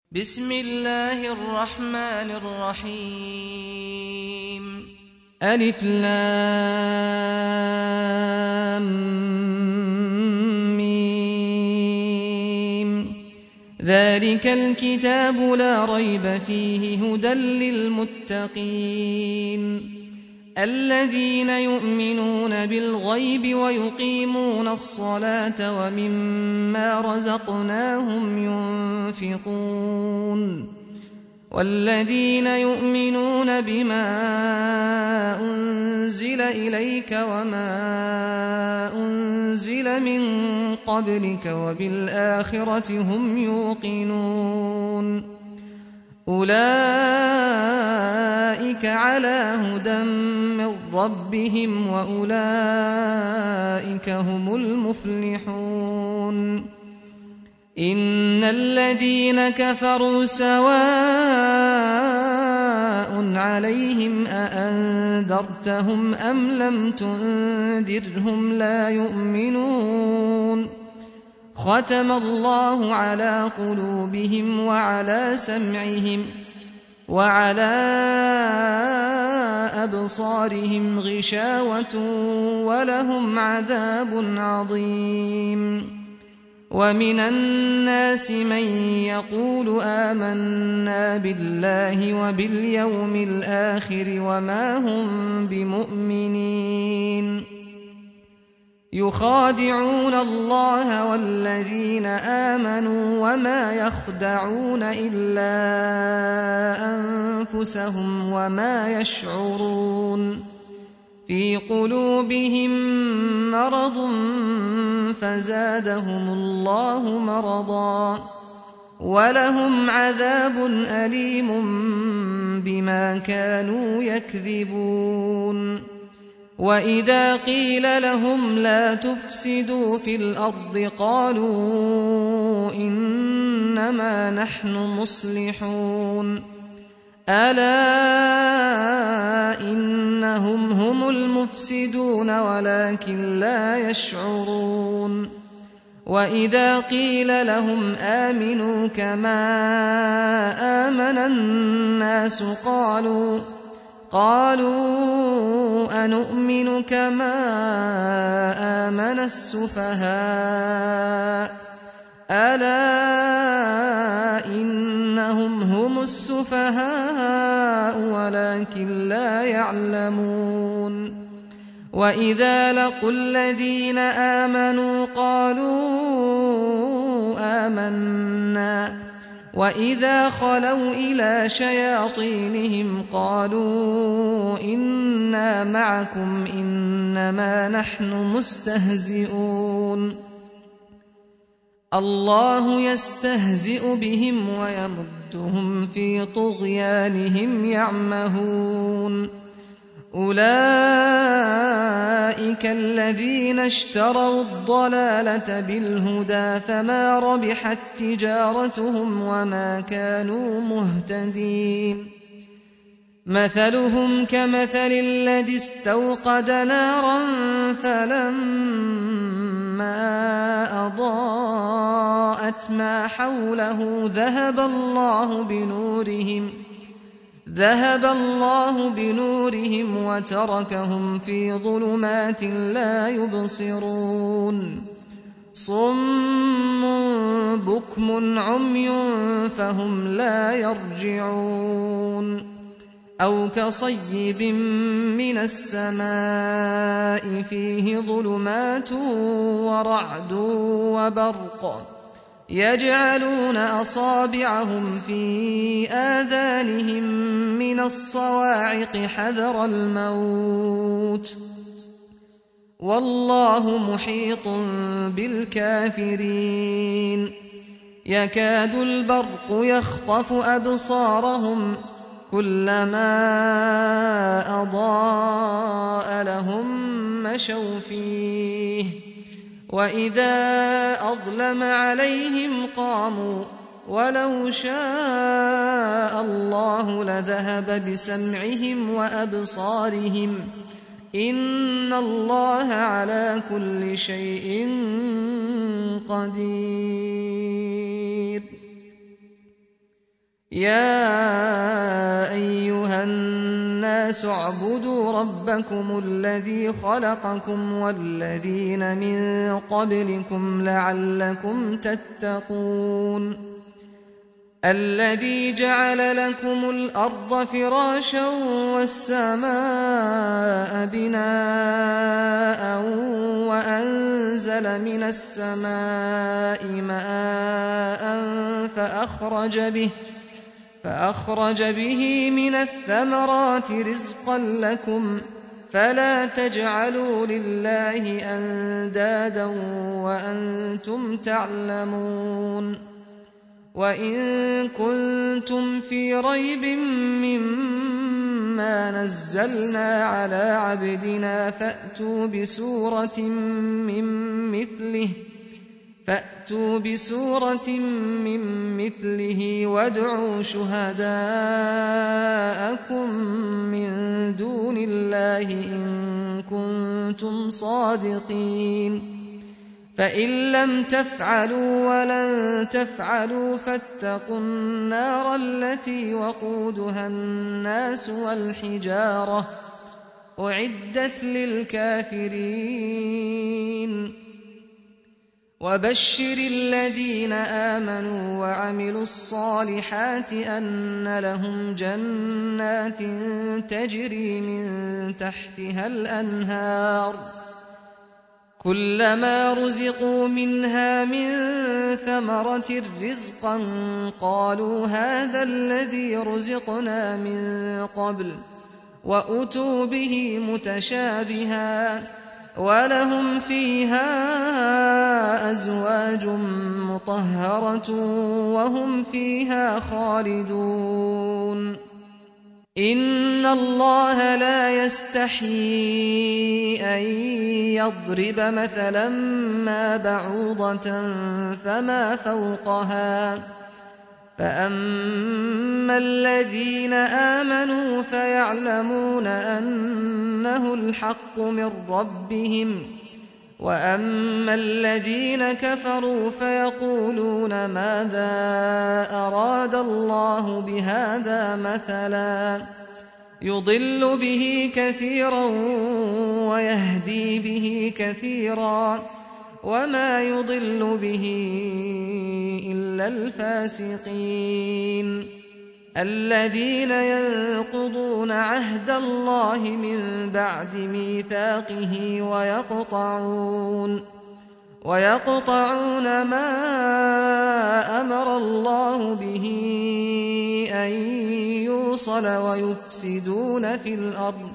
بسم الله الرحمن الرحيم ألف لام ميم ذلك الكتاب لا ريب فيه هدى للمتقين الذين يؤمنون بالغيب ويقيمون الصلاة ومما رزقناهم ينفقون والذين يؤمنون بما أنزل إليك وما أنزل من قبلك وبالآخرة هم يوقنون أولئك على هدى من ربهم وأولئك هم المفلحون إن الذين كفروا سواء عليهم أأنذرتهم أم لم تنذرهم لا يؤمنون ختم الله على قلوبهم وعلى سمعهم وعلى أبصارهم غشاوة ولهم عذاب عظيم ومن الناس من يقول آمنا بالله وباليوم الآخر وما هم بمؤمنين يخادعون الله والذين آمنوا وما يخدعون إلا أنفسهم وما يشعرون في قلوبهم مرض فزادهم الله مرضا ولهم عذاب أليم بما كانوا يكذبون وإذا قيل لهم لا تفسدوا في الأرض قالوا إنما نحن مصلحون ألا إنهم هم المفسدون ولكن لا يشعرون وإذا قيل لهم آمنوا كما آمن الناس قالوا أنؤمن كما آمن السفهاء ألا إنهم هم السفهاء ولكن لا يعلمون وإذا لقوا الذين آمنوا قالوا آمنا وإذا خلوا إلى شياطينهم قالوا إنا معكم إنما نحن مستهزئون الله يستهزئ بهم ويمدهم في طغيانهم يعمهون أولئك الذين اشتروا الضلالة بالهدى فما ربحت تجارتهم وما كانوا مهتدين مثلهم كمثل الذي استوقد نارا فلما أضاءت ما حوله ذهب الله بنورهم وتركهم في ظلمات لا يبصرون صم بكم عمي فهم لا يرجعون أو كصيب من السماء فيه ظلمات ورعد وبرق يجعلون أصابعهم في آذانهم من الصواعق حذر الموت والله محيط بالكافرين يكاد البرق يخطف أبصارهم كلما أضاء لهم مشوا فيه وإذا أظلم عليهم قاموا ولو شاء الله لذهب بسمعهم وأبصارهم إن الله على كل شيء قدير. يا أيها الناس اعبدوا ربكم الذي خلقكم والذين من قبلكم لعلكم تتقون الذي جعل لكم الأرض فراشا والسماء بناء وأنزل من السماء ماء فأخرج به من الثمرات رزقا لكم فلا تجعلوا لله أندادا وأنتم تعلمون وإن كنتم في ريب مما نزلنا على عبدنا فأتوا بسورة من مثله وادعوا شهداءكم من دون الله إن كنتم صادقين فإن لم تفعلوا ولن تفعلوا فاتقوا النار التي وقودها الناس والحجارة أعدت للكافرين وبشر الذين آمنوا وعملوا الصالحات أن لهم جنات تجري من تحتها الأنهار كلما رزقوا منها من ثمرة رزقا قالوا هذا الذي رزقنا من قبل وأتوا به متشابها ولهم فيها أزواج مطهرة وهم فيها خالدون إن الله لا يستحيي أن يضرب مثلا ما بعوضة فما فوقها فأما الذين آمنوا فيعلمون أنه الحق من ربهم وأما الذين كفروا فيقولون ماذا أراد الله بهذا مثلا يضل به كثيرا ويهدي به كثيرا وما يضل به إلا الفاسقين الذين ينقضون عهد الله من بعد ميثاقه ويقطعون ما أمر الله به أن يوصل ويفسدون في الأرض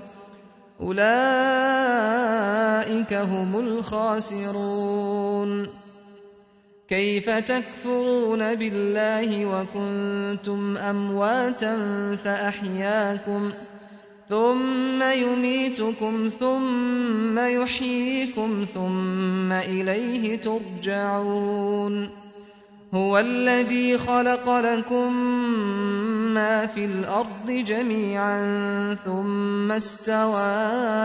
أولئك هم الخاسرون كيف تكفرون بالله وكنتم أمواتا فأحياكم ثم يميتكم ثم يحييكم ثم إليه ترجعون هو الذي خلق لكم ما في الأرض جميعا ثم استوى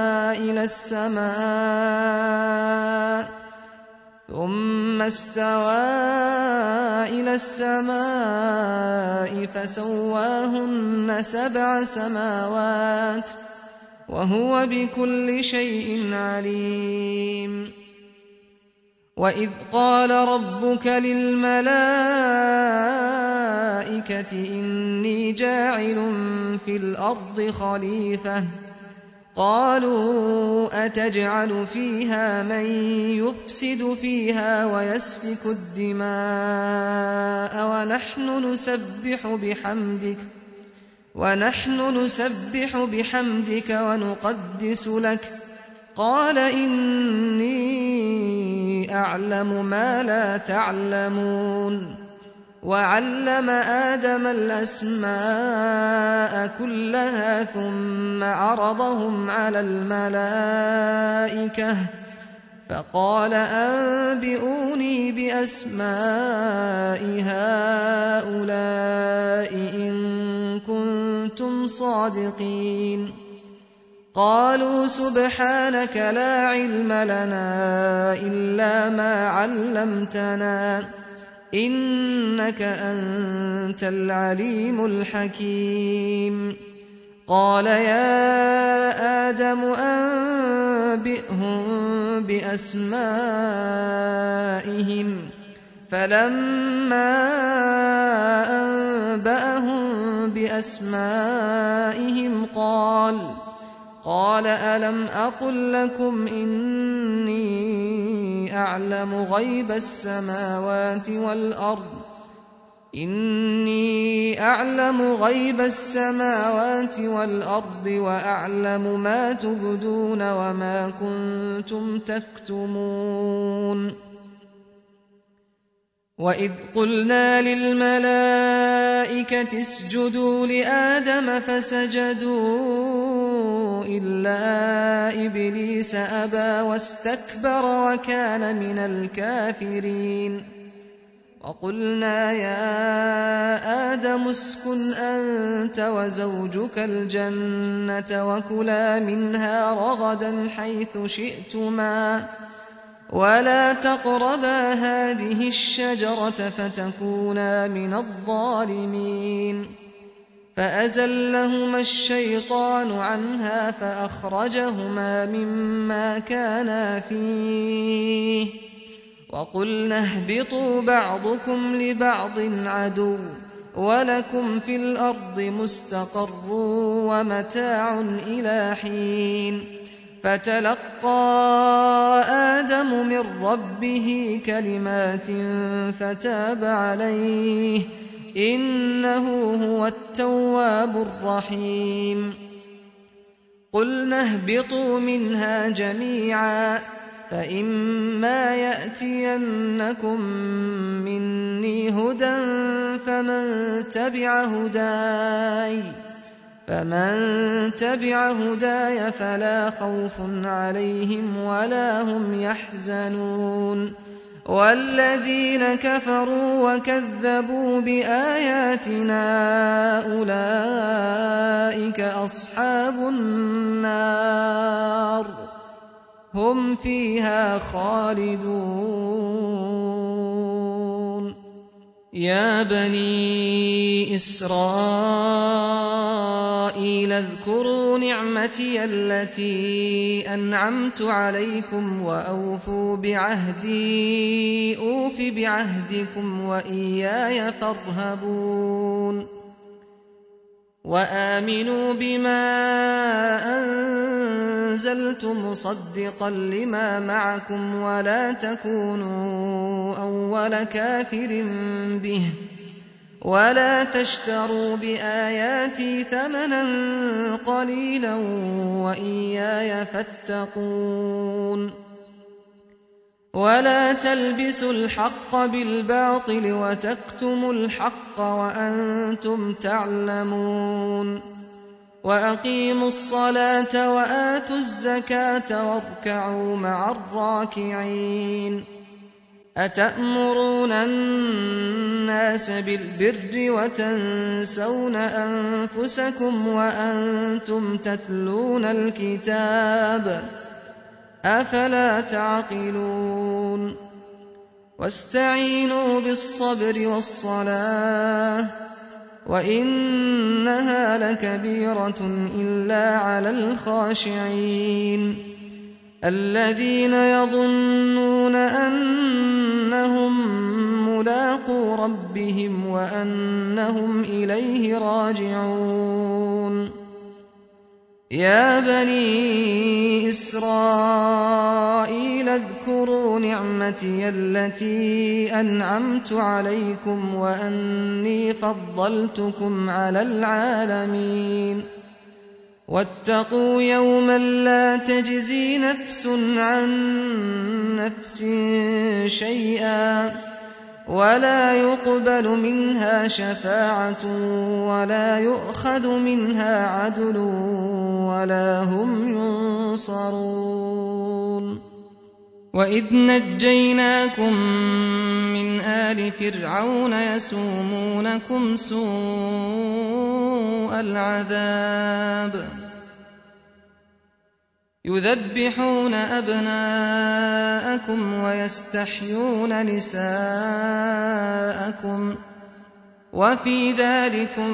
إلى السماء فسواهن 7 سماوات وهو بكل شيء عليم وإذ قال ربك للملائكة إني جاعل في الأرض خليفة قالوا أتجعل فيها من يفسد فيها ويسفك الدماء ونحن نسبح بحمدك ونقدس لك قال إني أعلم ما لا تعلمون وعلم آدم الأسماء كلها ثم عرضهم على الملائكة فقال أنبئوني بأسماء هؤلاء إن كنتم صادقين قالوا سبحانك لا علم لنا إلا ما علمتنا إنك أنت العليم الحكيم قال يا آدم أنبئهم بأسمائهم فلما أنبأهم بأسمائهم قال ألم أقل لكم إني أعلم غيب السماوات والأرض وأعلم ما تبدون وما كنتم تكتمون وإذ قلنا للملائكة اسجدوا لآدم فسجدوا إلا إبليس أبى واستكبر وكان من الكافرين وقلنا يا آدم اسكن أنت وزوجك الجنة وكلا منها رغدا حيث شئتما ولا تقربا هذه الشجرة فتكونا من الظالمين فأزلهما الشيطان عنها فأخرجهما مما كانا فيه وقلنا اهبطوا بعضكم لبعض عدو ولكم في الأرض مستقر ومتاع إلى حين فتلقى آدم من ربه كلمات فتاب عليه إنه هو التواب الرحيم قلنا اهبطوا منها جميعا فإما يأتينكم مني هدى فمن تبع هداي فلا خوف عليهم ولا هم يحزنون والذين كفروا وكذبوا بآياتنا أولئك أصحاب النار هم فيها خالدون يا بني إسرائيل اذكروا نعمتي التي أنعمت عليكم وأوفوا بعهدي أوف بعهدكم وإياي فارهبون وآمنوا بما أنزلت مصدقا لما معكم ولا تكونوا أول كافر به ولا تشتروا بآياتي ثمنا قليلا وإياي فاتقون ولا تلبسوا الحق بالباطل وتكتموا الحق وأنتم تعلمون وأقيموا الصلاة وآتوا الزكاة واركعوا مع الراكعين أتأمرون الناس بالبر وتنسون أنفسكم وأنتم تتلون الكتاب أفلا تعقلون واستعينوا بالصبر والصلاة وإنها لكبيرة إلا على الخاشعين الذين يظنون أنهم ملاقو ربهم وأنهم إليه راجعون يا بني إسرائيل اذكروا نعمتي التي أنعمت عليكم وأني فضلتكم على العالمين واتقوا يوما لا تجزي نفس عن نفس شيئا ولا يقبل منها شفاعة ولا يؤخذ منها عدل ولا هم ينصرون وإذ نجيناكم من آل فرعون يسومونكم سوء العذاب يذبحون أبناءكم ويستحيون نساءكم وفي ذلكم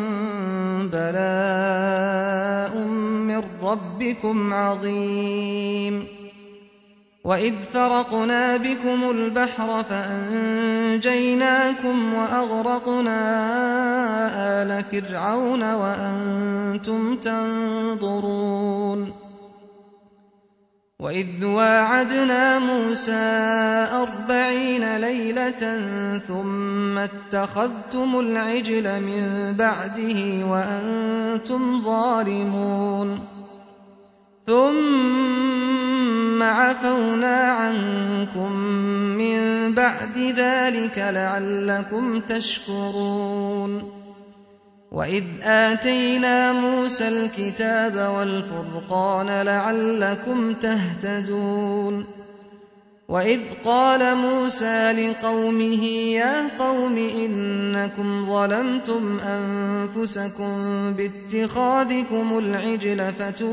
بلاء من ربكم عظيم وإذ فرقنا بكم البحر فأنجيناكم وأغرقنا آل فرعون وأنتم تنظرون وإذ واعدنا موسى 40 ليلة ثم اتخذتم العجل من بعده وأنتم ظالمون ثم عفونا عنكم من بعد ذلك لعلكم تشكرون وإذ آتينا موسى الكتاب والفرقان لعلكم تهتدون وإذ قال موسى لقومه يا قوم إنكم ظلمتم أنفسكم باتخاذكم العجل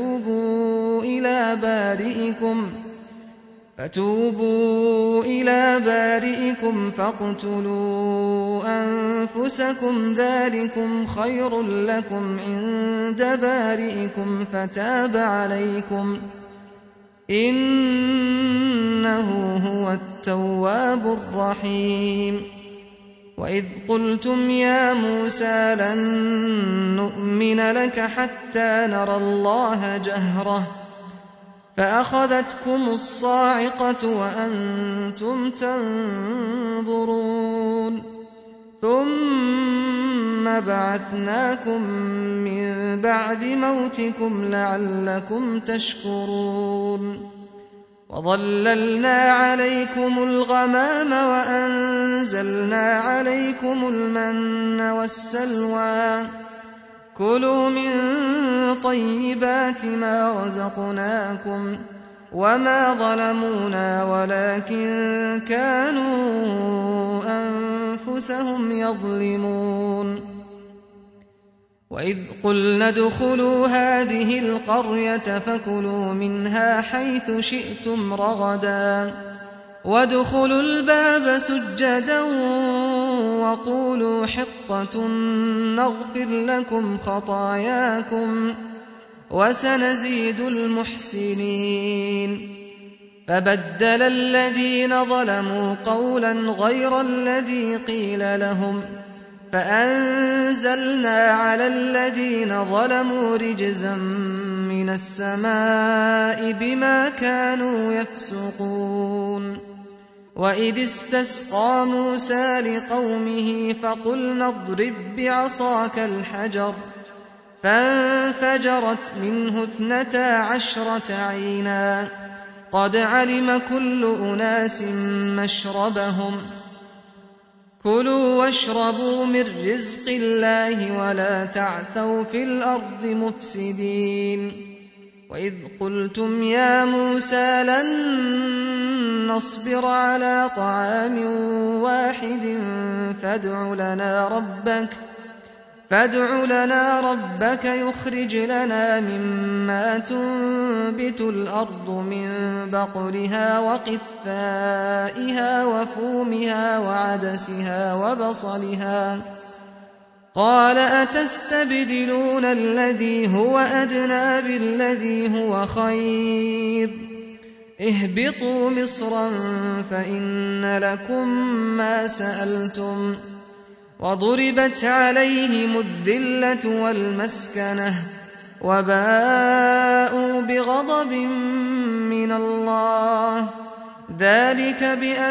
فتوبوا إلى بارئكم فاقتلوا أنفسكم ذلكم خير لكم عند بارئكم فتاب عليكم إنه هو التواب الرحيم وإذ قلتم يا موسى لن نؤمن لك حتى نرى الله جهرة فأخذتكم الصاعقة وأنتم تنظرون ثم بعثناكم من بعد موتكم لعلكم تشكرون وظللنا عليكم الغمام وأنزلنا عليكم المن والسلوى كلوا من طيبات ما رزقناكم وما ظلمونا ولكن كانوا أنفسهم يظلمون وإذ قلنا ادخلوا هذه القرية فكلوا منها حيث شئتم رغدا وادخلوا الباب سجدا وقولوا حطة نغفر لكم خطاياكم وسنزيد المحسنين فبدل الذين ظلموا قولا غير الذي قيل لهم فأنزلنا على الذين ظلموا رجزا من السماء بما كانوا يفسقون وإذ استسقى موسى لقومه فقلنا اضرب بعصاك الحجر فانفجرت منه 12 عينا قد علم كل أناس مشربهم كلوا واشربوا من رزق الله ولا تعثوا في الأرض مفسدين وإذ قلتم يا موسى لن نصبر على طعام واحد فادع لنا ربك يخرج لنا مما تنبت الأرض من بقلها وقثائها وفومها وعدسها وبصلها قال أتستبدلون الذي هو أدنى بالذي هو خير اهبطوا مصرا فإن لكم ما سألتم وضربت عليهم الذلة والمسكنة وباءوا بغضب من الله ذلك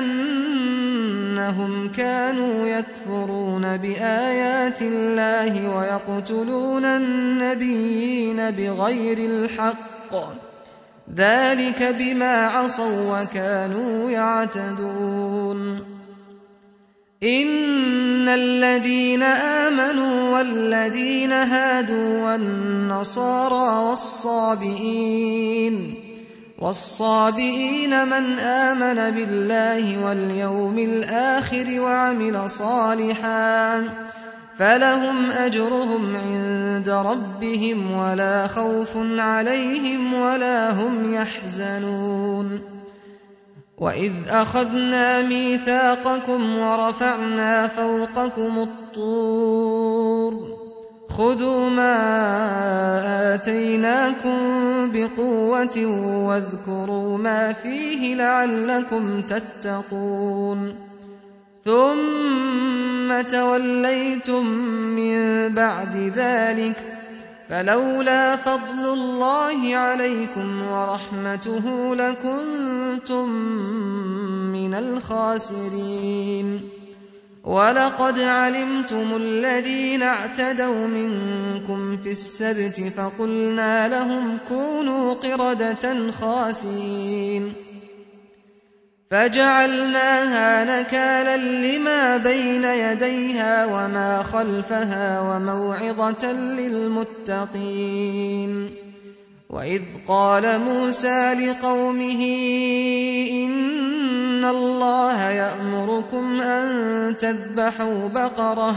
بأنهم كانوا يكفرون بآيات الله ويقتلون النبيين بغير الحق ذلك بما عصوا وكانوا يعتدون إن الذين آمنوا والذين هادوا والنصارى والصابئين من آمن بالله واليوم الآخر وعمل صالحا فلهم أجرهم عند ربهم ولا خوف عليهم ولا هم يحزنون وإذ أخذنا ميثاقكم ورفعنا فوقكم الطور خذوا ما آتيناكم بقوة واذكروا ما فيه لعلكم تتقون ثم توليتم من بعد ذلك فلولا فضل الله عليكم ورحمته لكنتم من الخاسرين ولقد علمتم الذين اعتدوا منكم في السبت فقلنا لهم كونوا قردة خاسئين فجعلناها نكالا لما بين يديها وما خلفها وموعظة للمتقين وإذ قال موسى لقومه إن الله يأمركم أن تذبحوا بقرة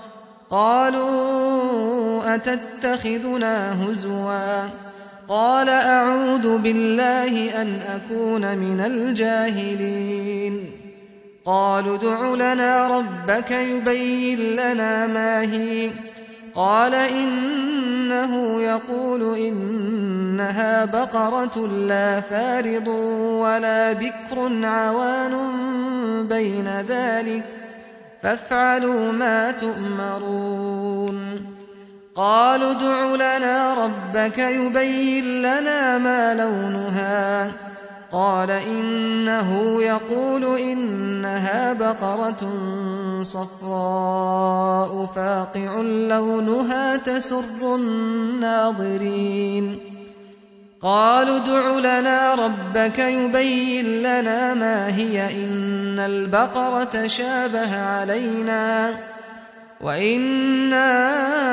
قالوا أتتخذنا هزوا قال أعوذ بالله أن أكون من الجاهلين قالوا ادع لنا ربك يبين لنا ما هي قال إنه يقول إنها بقرة لا فارض ولا بكر عوان بين ذلك فافعلوا ما تؤمرون قالوا ادع لنا ربك يبين لنا ما لونها قال إنه يقول إنها بقرة صفراء فاقع لونها تسر الناظرين قالوا ادع لنا ربك يبين لنا ما هي إن البقرة شابه علينا وإنا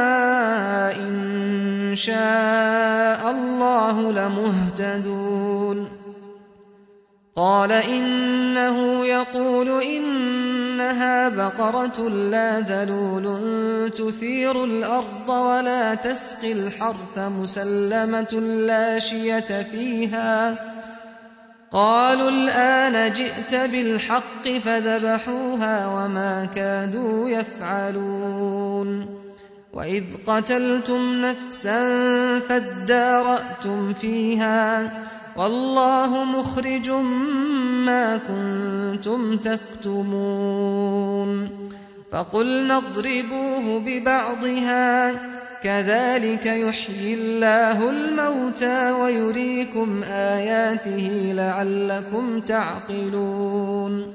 إن شاء الله لمهتدون قال إنه يقول إنها بقرة لا ذلول تثير الأرض ولا تسقي الحرث مسلمة لا شية فيها قالوا الآن جئت بالحق فذبحوها وما كادوا يفعلون وإذ قتلتم نفسا فادارأتم فيها والله مخرج ما كنتم تكتمون فقلنا اضربوه ببعضها كذلك يحيي الله الموتى ويريكم آياته لعلكم تعقلون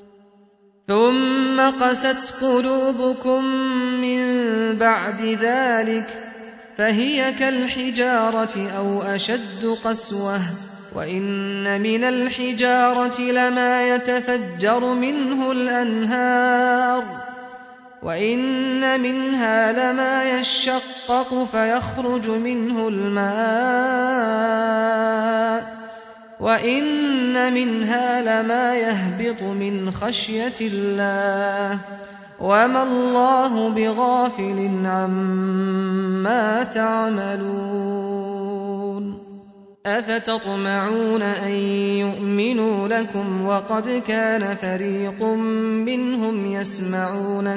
ثم قست قلوبكم من بعد ذلك فهي كالحجارة أو أشد قسوة وإن من الحجارة لما يتفجر منه الأنهار وإن منها لما يشقق فيخرج منه الماء وإن منها لما يهبط من خشية الله وما الله بغافل عما تعملون أفتطمعون أن يؤمنوا لكم وقد كان فريق منهم يسمعون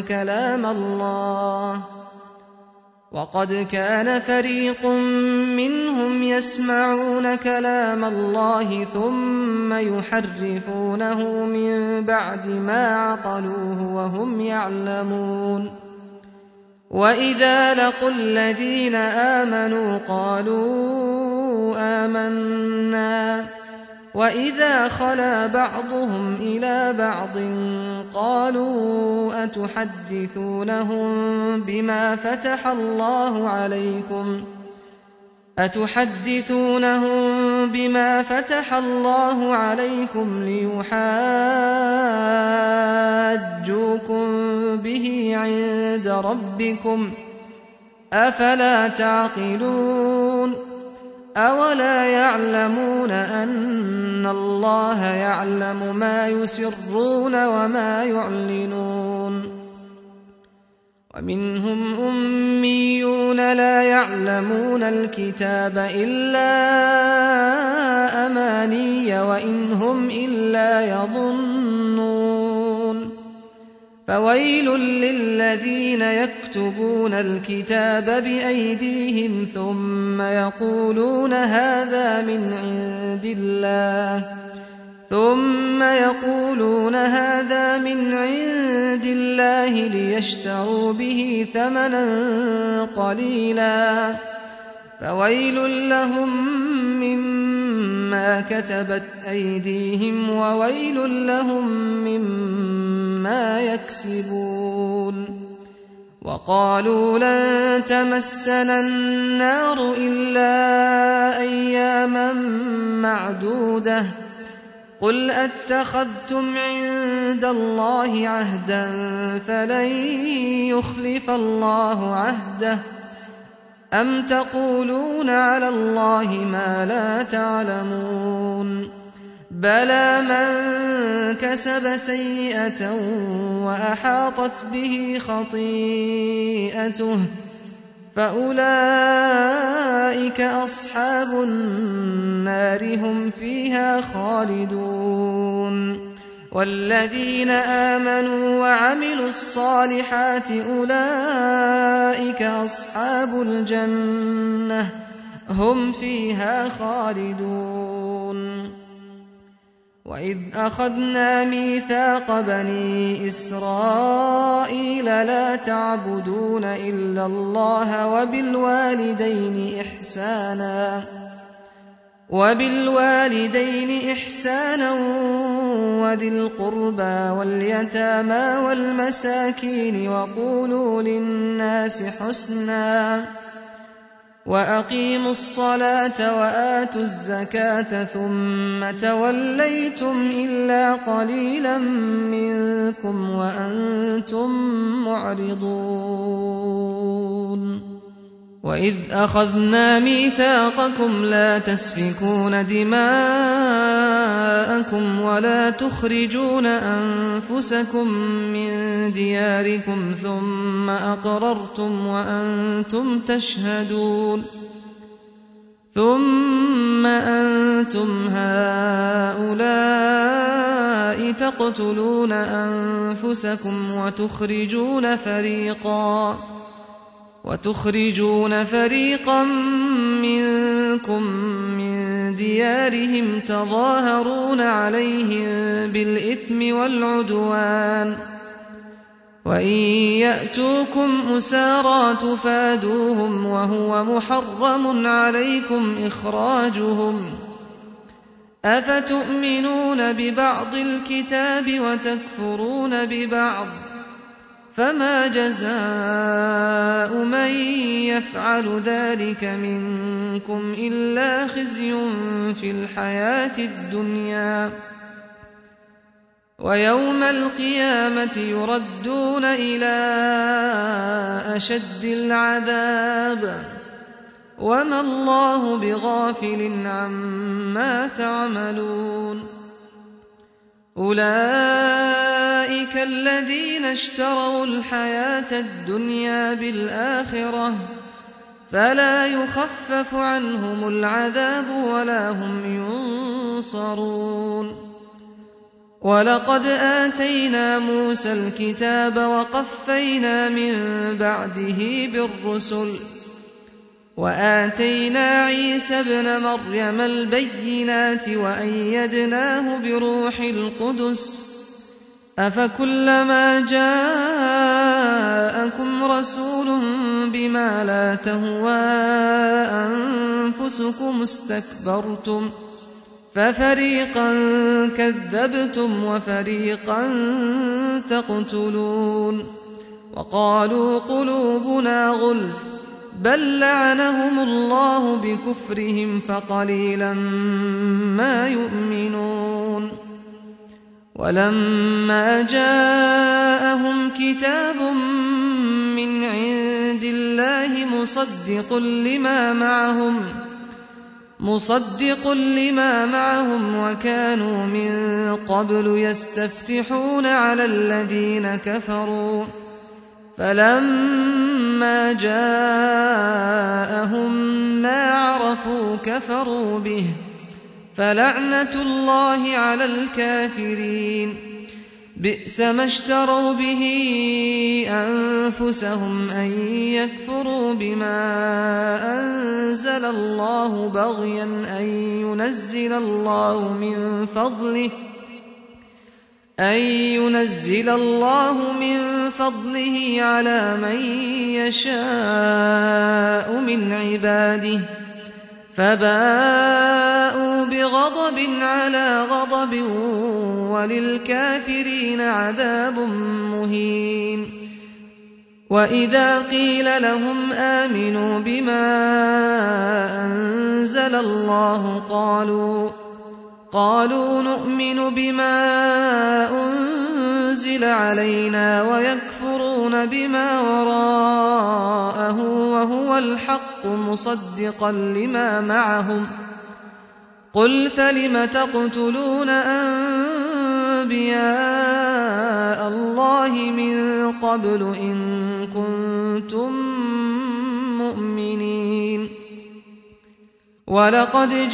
كلام الله ثم يحرفونه من بعد ما عقلوه وهم يعلمون وإذا لقوا الذين آمنوا قالوا آمنا وإذا خلا بعضهم إلى بعض قالوا أتحدثونهم بما فتح الله عليكم ليحاجوكم به عند ربكم أفلا تعقلون أولا يعلمون أن الله يعلم ما يسرون وما يعلنون ومنهم أميون لا يعلمون الكتاب إلا أماني وإن هم إلا يظنون فويل للذين يكتبون الكتاب بأيديهم ثم يقولون هذا من عند الله ليشتروا به ثمنا قليلا فويل لهم مما كتبت أيديهم وويل لهم مما يكسبون وقالوا لن تمسنا النار إلا أياما معدودة قل أتخذتم عند الله عهدا فلن يخلف الله عهده أم تقولون على الله ما لا تعلمون بلى من كسب سيئة وأحاطت به خطيئته فأولئك أصحاب النار هم فيها خالدون والذين آمنوا وعملوا الصالحات أولئك أصحاب الجنة هم فيها خالدون وإذ أخذنا ميثاق بني إسرائيل لا تعبدون إلا الله وبالوالدين إحسانا وذي القربى واليتامى والمساكين وقولوا للناس حسنا وأقيموا الصلاة وآتوا الزكاة ثم توليتم إلا قليلا منكم وأنتم معرضون وإذ أخذنا ميثاقكم لا تسفكون دماءكم ولا تخرجون أنفسكم من دياركم ثم أقررتم وأنتم تشهدون ثم أنتم هؤلاء تقتلون أنفسكم وتخرجون فريقا منكم من ديارهم تظاهرون عليهم بالإثم والعدوان وإن يأتوكم أسارى تفادوهم وهو محرم عليكم إخراجهم أفتؤمنون ببعض الكتاب وتكفرون ببعض فما جزاء من يفعل ذلك منكم إلا خزي في الحياة الدنيا ويوم القيامة يردون إلى أشد العذاب وما الله بغافل عما تعملون أولئك الذين اشتروا الحياة الدنيا بالآخرة فلا يخفف عنهم العذاب ولا هم ينصرون ولقد آتينا موسى الكتاب وقفينا من بعده بالرسل وآتينا عيسى ابن مريم البينات وأيدناه بروح القدس أفكلما جاءكم رسول بما لا تهوى أنفسكم استكبرتم ففريقا كذبتم وفريقا تقتلون وقالوا قلوبنا غلف بل لعنهم الله بكفرهم فقليلا ما يؤمنون ولما جاءهم كتاب من عند الله مصدق لما معهم وكانوا من قبل يستفتحون على الذين كفروا فلما جاءهم ما عرفوا كفروا به فلعنة الله على الكافرين بئس ما اشتروا به أنفسهم أن يكفروا بما أنزل الله بغيا أن ينزل الله من فضله على من يشاء من عباده فباءوا بغضب على غضب وللكافرين عذاب مهين وإذا قيل لهم آمنوا بما أنزل الله قالوا نؤمن بما أنزل علينا ويكفرون بما وراءه وهو الحق مصدقا لما معهم قل فلم تقتلون أنبياء الله من قبل إن كنتم مؤمنين ولقد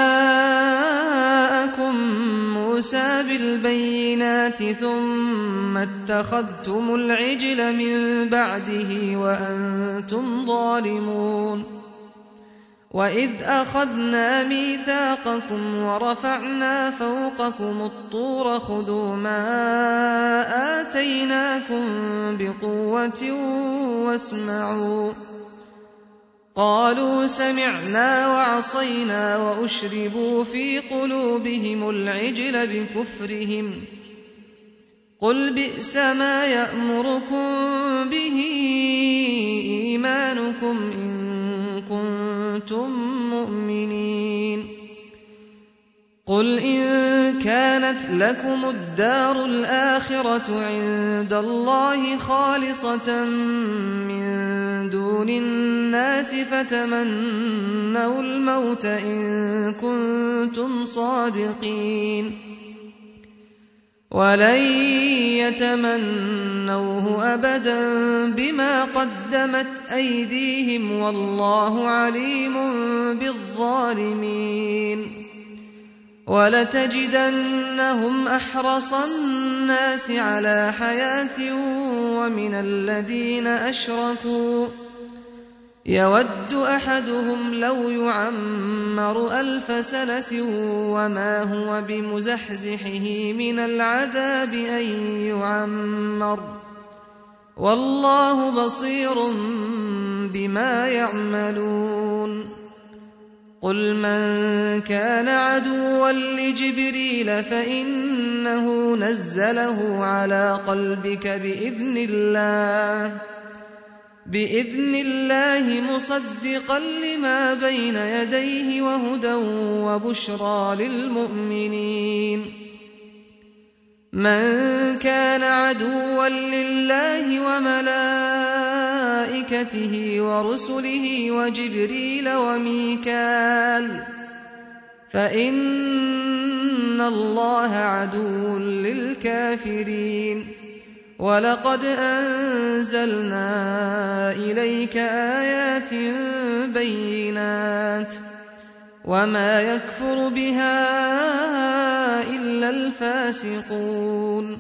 جاءكم موسى بالبينات ثم اتخذتم العجل من بعده وأنتم ظالمون وإذ أخذنا ميثاقكم ورفعنا فوقكم الطور خذوا ما آتيناكم بقوة واسمعوا قالوا سمعنا وعصينا وأشربوا في قلوبهم العجل بكفرهم قل بئس ما يأمركم به إيمانكم إن كنتم مؤمنين قل إن كانت لكم الدار الآخرة عند الله خالصة من دون الناس فتمنوا الموت إن كنتم صادقين ولن يتمنوه أبدا بما قدمت أيديهم والله عليم بالظالمين ولتجدنهم أحرص الناس على حياة ومن الذين أشركوا يود أحدهم لو يعمر 1000 سنة وما هو بمزحزحه من العذاب أن يعمر والله بصير بما يعملون قل من كان عدوا لجبريل فإنه نزله على قلبك بإذن الله مصدقا لما بين يديه وهدى وبشرى للمؤمنين من كان عدوا لله وملائكته ورسله وجبريل وميكال فإن الله عدو للكافرين ولقد أنزلنا إليك آيات بينات وما يكفر بها إلا الفاسقون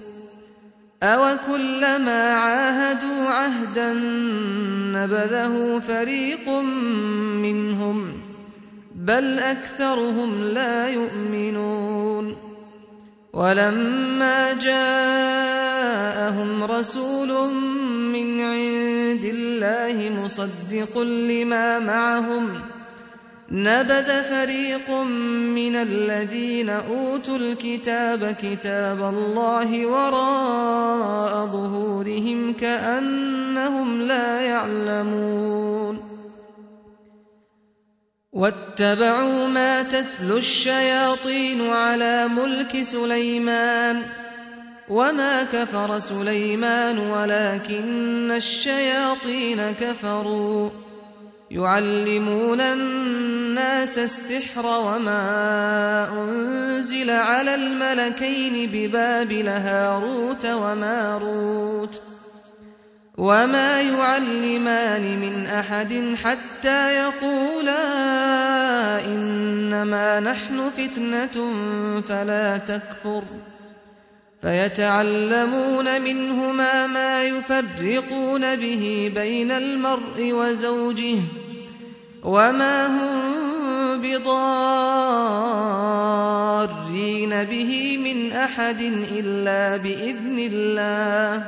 أوكلما عاهدوا عهدا نبذه فريق منهم بل أكثرهم لا يؤمنون ولما جاءهم رسول من عند الله مصدق لما معهم نبذ فريق من الذين أوتوا الكتاب كتاب الله وراء ظهورهم كأنهم لا يعلمون واتبعوا ما تتلو الشياطين على ملك سليمان وما كفر سليمان ولكن الشياطين كفروا يعلمون الناس السحر وما أنزل على الملكين ببابل هاروت وماروت وما يعلمان من أحد حتى يقولا إنما نحن فتنة فلا تكفر فيتعلمون منهما ما يفرقون به بين المرء وزوجه وما هم بضارين به من أحد إلا بإذن الله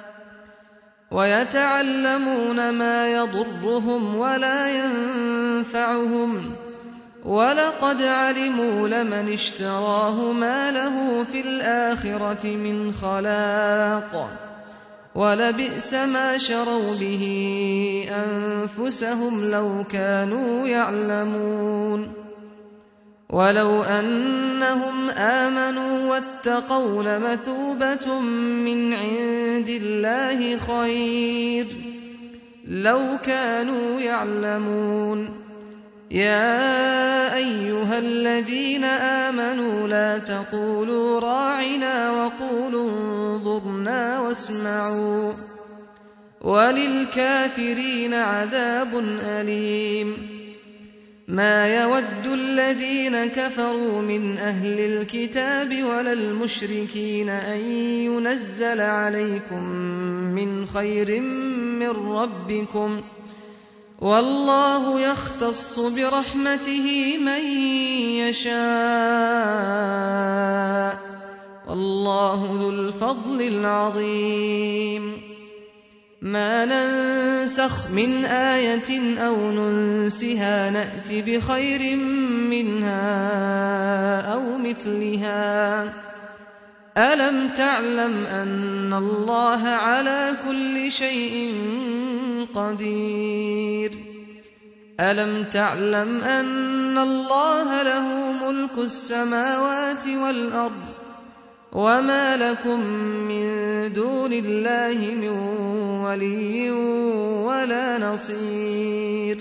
ويتعلمون ما يضرهم ولا ينفعهم ولقد علموا لمن اشتراه ما له في الآخرة من خلاق ولبئس ما شروا به أنفسهم لو كانوا يعلمون ولو أنهم آمنوا واتقوا لمثوبة من عند الله خير لو كانوا يعلمون يا أيها الذين آمنوا لا تقولوا راعنا وقولوا انظرنا واسمعوا وللكافرين عذاب أليم ما يود الذين كفروا من أهل الكتاب ولا المشركين أن ينزل عليكم من خير من ربكم والله يختص برحمته من يشاء والله ذو الفضل العظيم ما ننسخ من آية أو ننسها نأت بخير منها أو مثلها ألم تعلم أن الله على كل شيء قدير ألم تعلم أن الله له ملك السماوات والأرض وما لكم من دون الله من ولي ولا نصير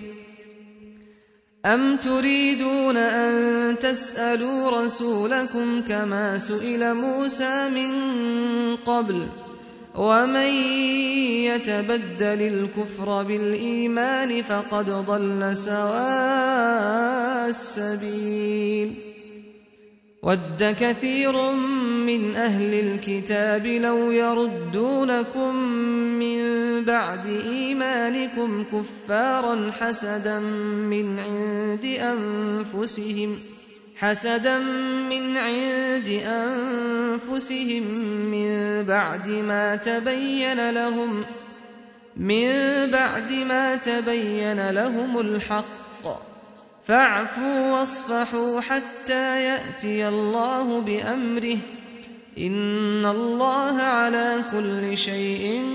أم تريدون أن تسألوا رسولكم كما سئل موسى من قبل ومن يتبدل الكفر بالإيمان فقد ضل سواء السبيل ود كثير من أهل الكتاب لو يردونكم من بعد إيمانكم كفارا حسدا من عند أنفسهم من بعد ما تبين لهم الحق فاعفوا واصفحوا حتى يأتي الله بأمره إن الله على كل شيء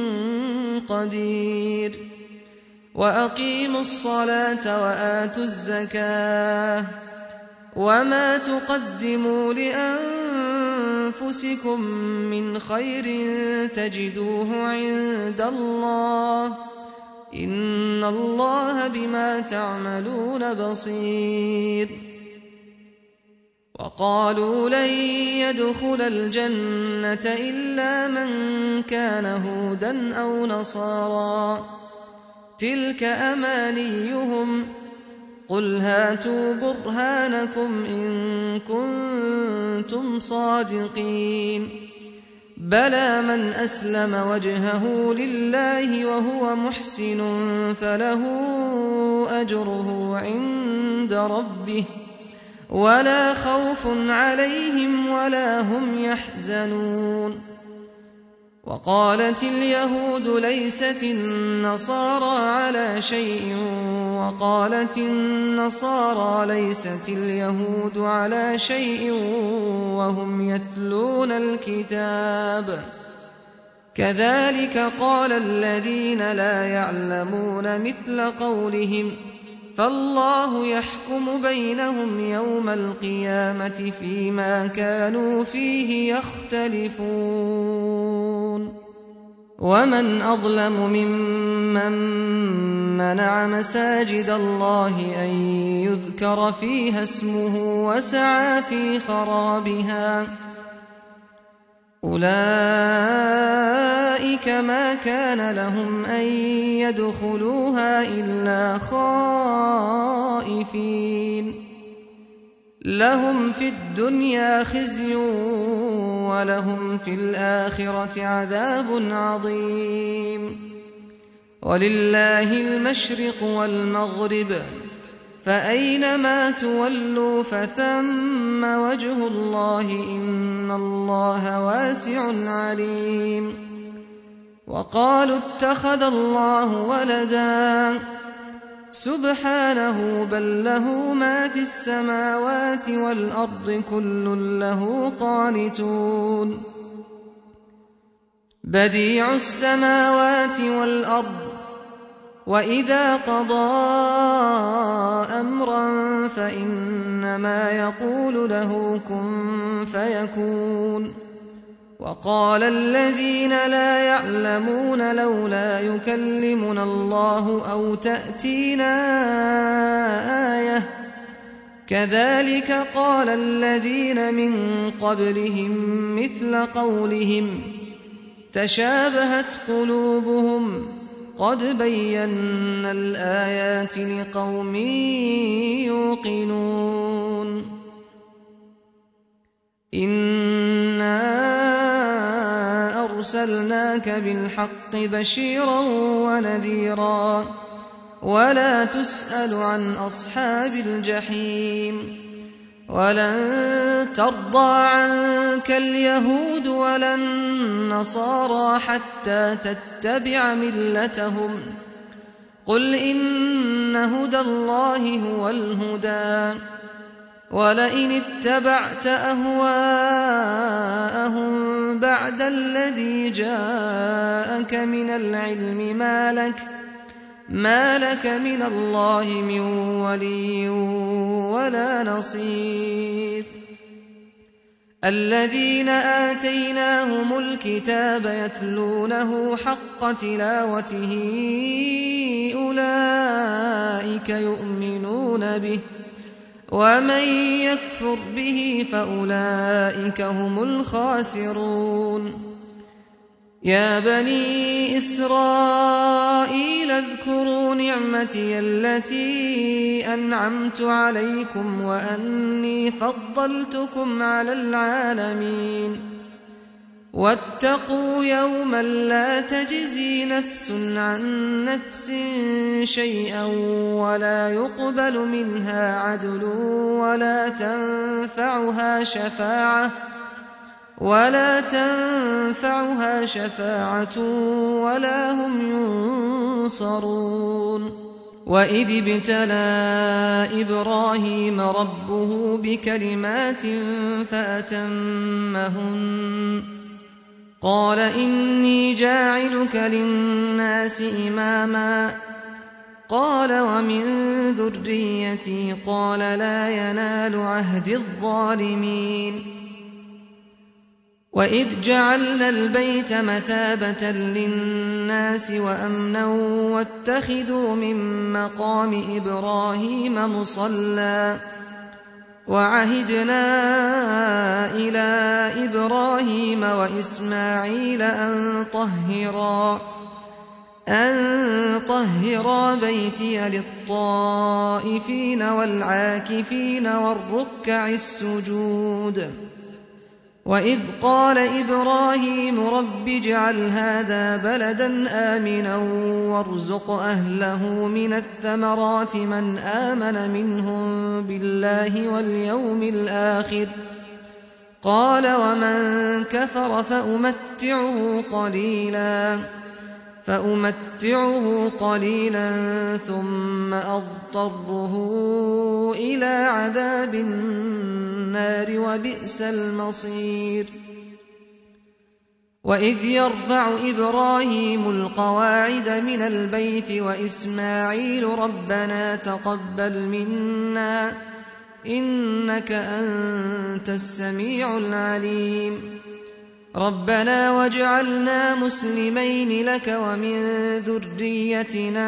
قدير وأقيموا الصلاة وآتوا الزكاة وما تقدموا لأنفسكم من خير تجدوه عند الله إن الله بما تعملون بصير وقالوا لن يدخل الجنة إلا من كان هودا أو نصارى تلك أمانيهم قل هاتوا برهانكم إن كنتم صادقين بلى من أسلم وجهه لله وهو محسن فله أجره عند ربه ولا خوف عليهم ولا هم يحزنون وقالت اليهود ليست النصارى على شيء وقالت النصارى ليست اليهود على شيء وهم يتلون الكتاب كذلك قال الذين لا يعلمون مثل قولهم فالله يحكم بينهم يوم القيامة فيما كانوا فيه يختلفون ومن أظلم ممن منع مساجد الله أن يذكر فيها اسمه وسعى في خرابها أولئك ما كان لهم أن يدخلوها إلا خائفين لهم في الدنيا خزي ولهم في الآخرة عذاب عظيم ولله المشرق والمغرب فأينما تولوا فثم وجه الله إن الله واسع عليم وقالوا اتخذ الله ولدا سبحانه بل له ما في السماوات والأرض كل له قانتون بديع السماوات والأرض وإذا قضى أمرا فإنما يقول له كن فيكون وقال الذين لا يعلمون لولا يكلمنا الله أو تأتينا آية كذلك قال الذين من قبلهم مثل قولهم تشابهت قلوبهم قد بينا الآيات لقوم يوقنون إنا أرسلناك بالحق بشيرا ونذيرا ولا تسأل عن أصحاب الجحيم ولن ترضى عنك اليهود ولا النصارى حتى تتبع ملتهم قل إن هدى الله هو الهدى ولئن اتبعت أهواءهم بعد الذي جاءك من العلم ما لك من الله من ولي ولا نصير الذين آتيناهم الكتاب يتلونه حق تلاوته أولئك يؤمنون به ومن يكفر به فأولئك هم الخاسرون يا بني إسرائيل اذكروا نعمتي التي أنعمت عليكم وأني فضلتكم على العالمين واتقوا يوما لا تجزي نفس عن نفس شيئا ولا يقبل منها عدل ولا تنفعها شفاعة ولا هم ينصرون وإذ ابتلى إبراهيم ربه بكلمات فأتمهن قال إني جاعلك للناس إماما قال ومن ذريتي قال لا ينال عهد الظالمين وإذ جعلنا البيت مثابة للناس وأمنا واتخذوا من مقام إبراهيم مصلى وعهدنا إلى إبراهيم وإسماعيل أن طهرا بيتي للطائفين والعاكفين والركع السجود وإذ قال إبراهيم رب اجعل هذا بلدا آمنا وارزق أهله من الثمرات من آمن منهم بالله واليوم الآخر قال ومن كفر فأمتعه قليلا ثم أضطره إلى عذاب النار وبئس المصير وإذ يرفع إبراهيم القواعد من البيت وإسماعيل ربنا تقبل منا إنك أنت السميع العليم ربنا واجعلنا مسلمين لك ومن ذريتنا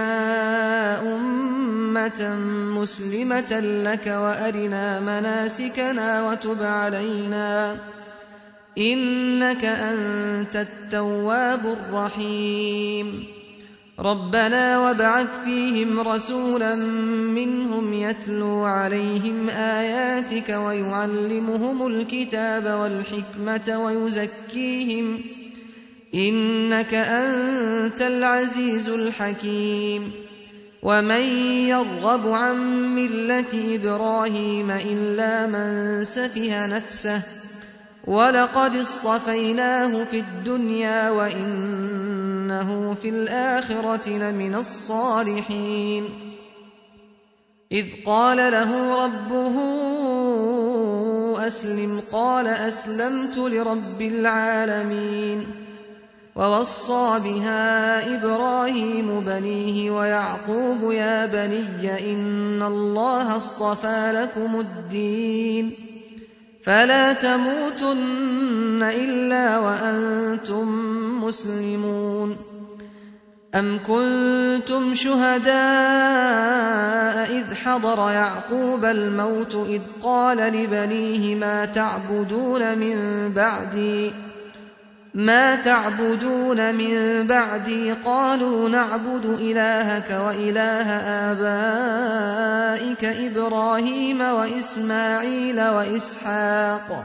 أمة مسلمة لك وأرنا مناسكنا وتب علينا إنك أنت التواب الرحيم ربنا وابعث فيهم رسولا منهم يتلو عليهم آياتك ويعلمهم الكتاب والحكمة ويزكيهم إنك أنت العزيز الحكيم ومن يرغب عن ملة إبراهيم إلا من سفه نفسه ولقد اصطفيناه في الدنيا وإنه في الآخرة لمن الصالحين إذ قال له ربه أسلم قال أسلمت لرب العالمين ووصى بها إبراهيم بنيه ويعقوب يا بني إن الله اصطفى لكم الدين فلا تموتن إلا وأنتم مسلمون أم كنتم شهداء إذ حضر يعقوب الموت إذ قال لبنيه ما تعبدون من بعدي قالوا نعبد إلهك وإله آبائك إبراهيم وإسماعيل وإسحاق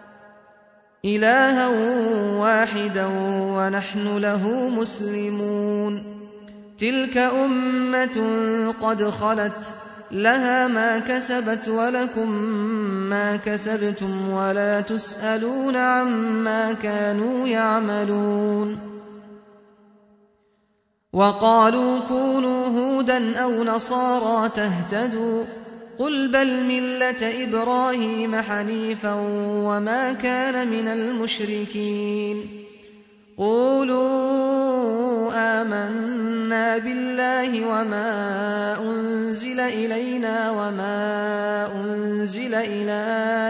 إلها واحدا ونحن له مسلمون تلك أمة قد خلت لها ما كسبت ولكم ما كسبتم ولا تسألون عما كانوا يعملون وقالوا كونوا هودا أو نصارى تهتدوا قل بل ملة إبراهيم حنيفا وما كان من المشركين قولوا آمنا بالله وما أنزل إلينا وما أنزل إلى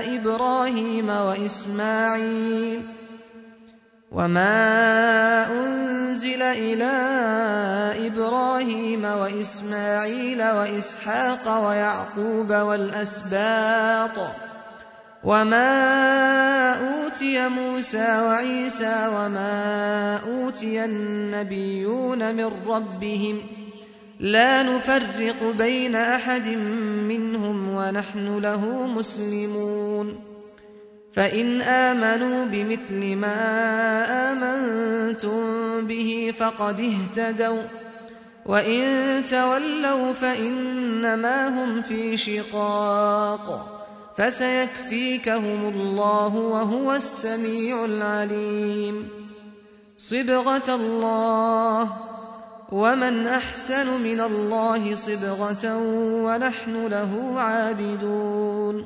إبراهيم وإسماعيل وإسحاق ويعقوب والأسباط وما أوتي موسى وعيسى وما أوتي النبيون من ربهم لا نفرق بين أحد منهم ونحن له مسلمون فإن آمنوا بمثل ما آمنتم به فقد اهتدوا وإن تولوا فإنما هم في شقاق فسيكفيكهم الله وهو السميع العليم صبغة الله ومن أحسن من الله صبغة ونحن له عابدون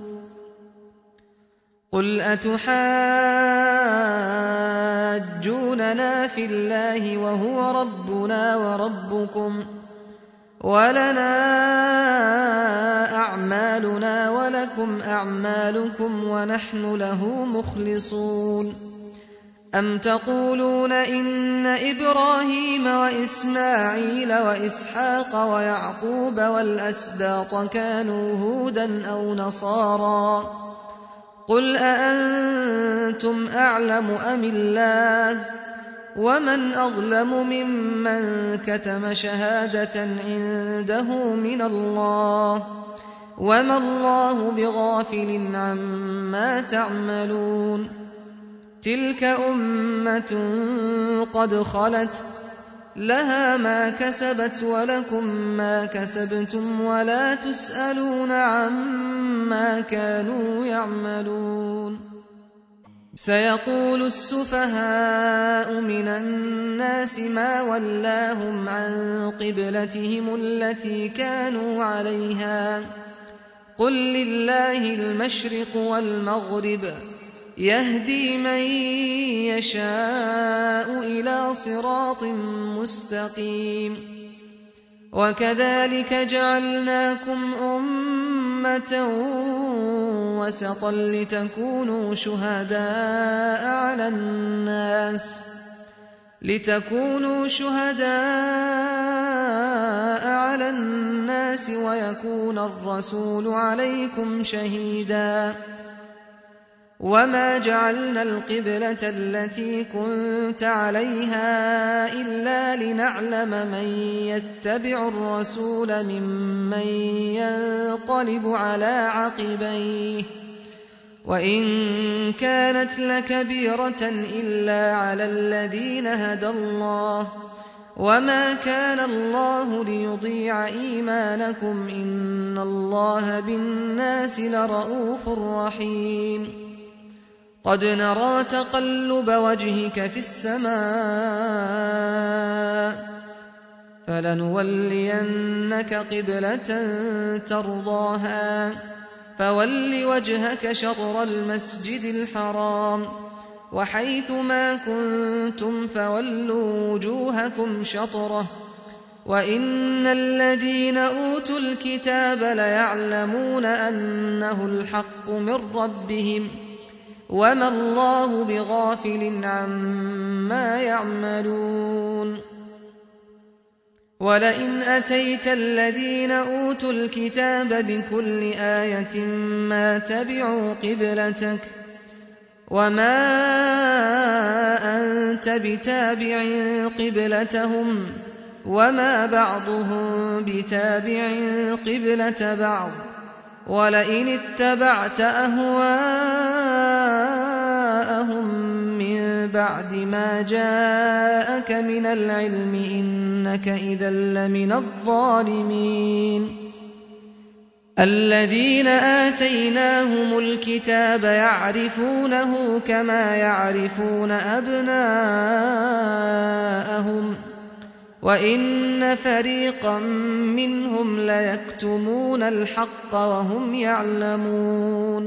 قل أتحاجوننا في الله وهو ربنا وربكم ولنا أعمالنا ولكم أعمالكم ونحن له مخلصون أم تقولون إن إبراهيم وإسماعيل وإسحاق ويعقوب والأسباط كانوا هودا أو نصارى قل أأنتم أعلم أم الله ومن أظلم ممن كتم شهادة عنده من الله وما الله بغافل عما تعملون تلك أمة قد خلت لها ما كسبت ولكم ما كسبتم ولا تسألون عما كانوا يعملون سيقول السفهاء من الناس ما ولاهم عن قبلتهم التي كانوا عليها قل لله المشرق والمغرب يهدي من يشاء إلى صراط مستقيم وكذلك جعلناكم أمة وسطا لتكونوا شهداء على الناس ويكون الرسول عليكم شهيدا وما جعلنا القبلة التي كنت عليها إلا لنعلم من يتبع الرسول ممن ينقلب على عقبيه وإن كانت لكبيرة إلا على الذين هدى الله وما كان الله ليضيع إيمانكم إن الله بالناس لرءوف رحيم قد نرى تقلب وجهك في السماء فلنولينك قبلة ترضاها فول وجهك شطر المسجد الحرام وحيث ما كنتم فولوا وجوهكم شطره وإن الذين أوتوا الكتاب ليعلمون أنه الحق من ربهم وما الله بغافل عما يعملون ولئن أتيت الذين أوتوا الكتاب بكل آية ما تبعوا قبلتك وما أنت بتابع قبلتهم وما بعضهم بتابع قبلة بعض ولئن اتبعت أهواءهم من بعد ما جاءك من العلم إنك إذا لمن الظالمين الذين آتيناهم الكتاب يعرفونه كما يعرفون أبناءهم وإن فريقا منهم ليكتمون الحق وهم يعلمون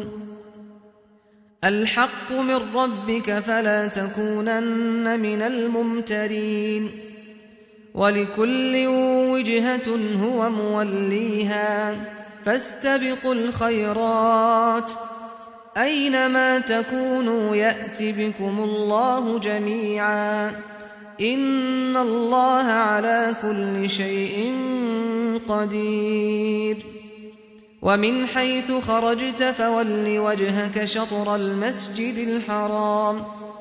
الحق من ربك فلا تكونن من الممترين ولكل وجهة هو موليها فاستبقوا الخيرات أينما تكونوا يأت بكم الله جميعا إن الله على كل شيء قدير ومن حيث خرجت فول وجهك شطر المسجد الحرام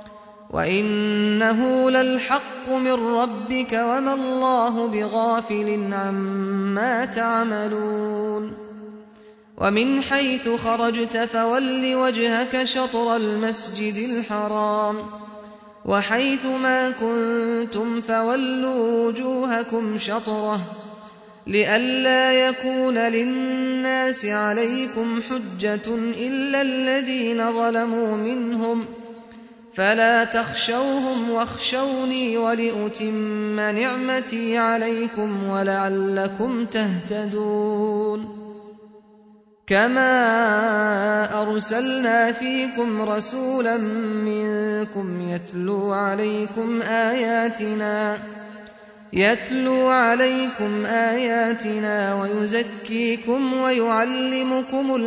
وإنه للحق من ربك وما الله بغافل عما تعملون ومن حيث خرجت فول وجهك شطر المسجد الحرام وحيث ما كنتم فولوا وجوهكم شطره لئلا يكون للناس عليكم حجة إلا الذين ظلموا منهم فلا تخشوهم واخشوني ولأتم نعمتي عليكم ولعلكم تهتدون كما أرسلنا فيكم رسولا منكم يتلو عليكم آياتنا ويزكيكم ويعلمكم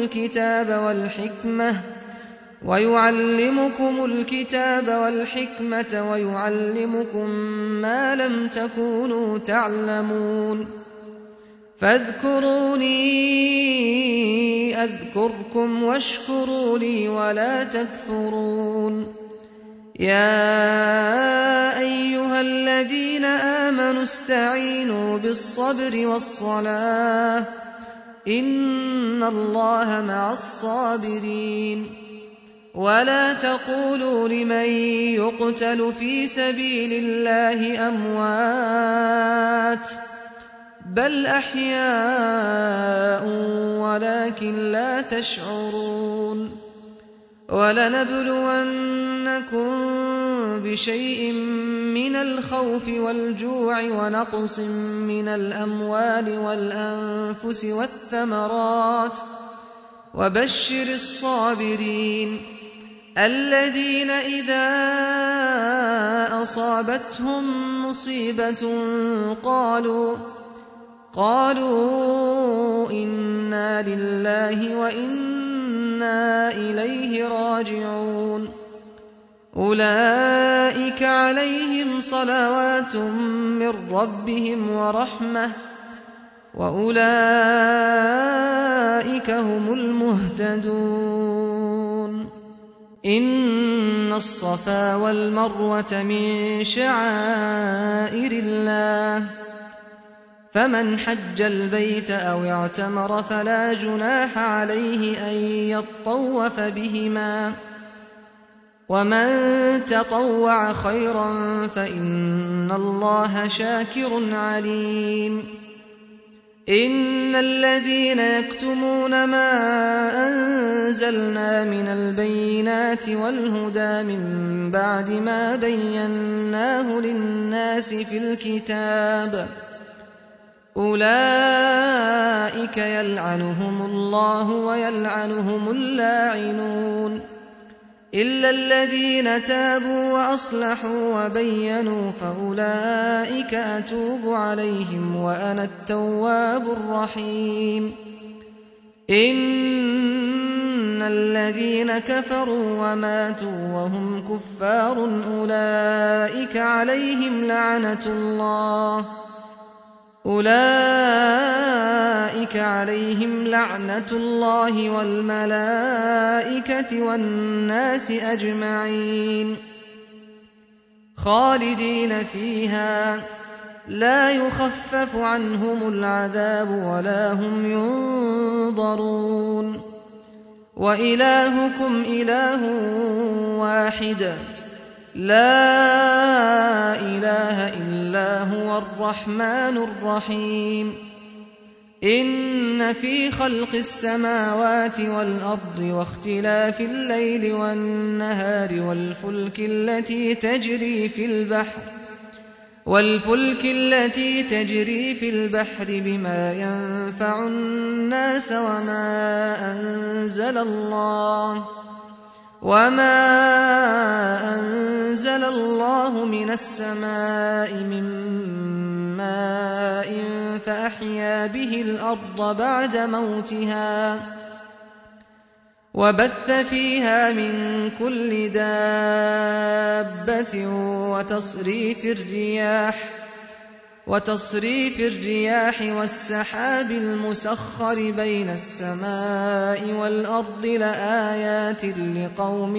الكتاب والحكمة ويعلمكم ما لم تكونوا تعلمون فاذكروني أذكركم واشكروا لي ولا تكفرون يا أيها الذين آمنوا استعينوا بالصبر والصلاة إن الله مع الصابرين ولا تقولوا لمن يقتل في سبيل الله أموات بل أحياء ولكن لا تشعرون ولنبلونكم بشيء من الخوف والجوع ونقص من الأموال والأنفس والثمرات وبشر الصابرين الذين إذا أصابتهم مصيبة قالوا إنا لله وإنا إليه راجعون أولئك عليهم صلوات من ربهم ورحمة وأولئك هم المهتدون إن الصفا والمروة من شعائر الله فمن حج البيت أو اعتمر فلا جناح عليه أن يطوف بهما ومن تطوع خيرا فإن الله شاكر عليم إن الذين يكتمون ما أنزلنا من البينات والهدى من بعد ما بيناه للناس في الكتاب أولئك يلعنهم الله ويلعنهم اللاعنون إلا الذين تابوا وأصلحوا وبينوا فأولئك أتوب عليهم وأنا التواب الرحيم إن الذين كفروا وماتوا وهم كفار أولئك عليهم لعنة الله والملائكة والناس أجمعين خالدين فيها لا يخفف عنهم العذاب ولا هم ينظرون وإلهكم إله واحد لا إله إلا هو الرحمن الرحيم إن في خلق السماوات والأرض واختلاف الليل والنهار والفلك التي تجري في البحر بما ينفع الناس وما أنزل الله من السماء من ماء فأحيا به الأرض بعد موتها وبث فيها من كل دابة وتصريف الرياح والسحاب المسخر بين السماء والأرض لآيات لقوم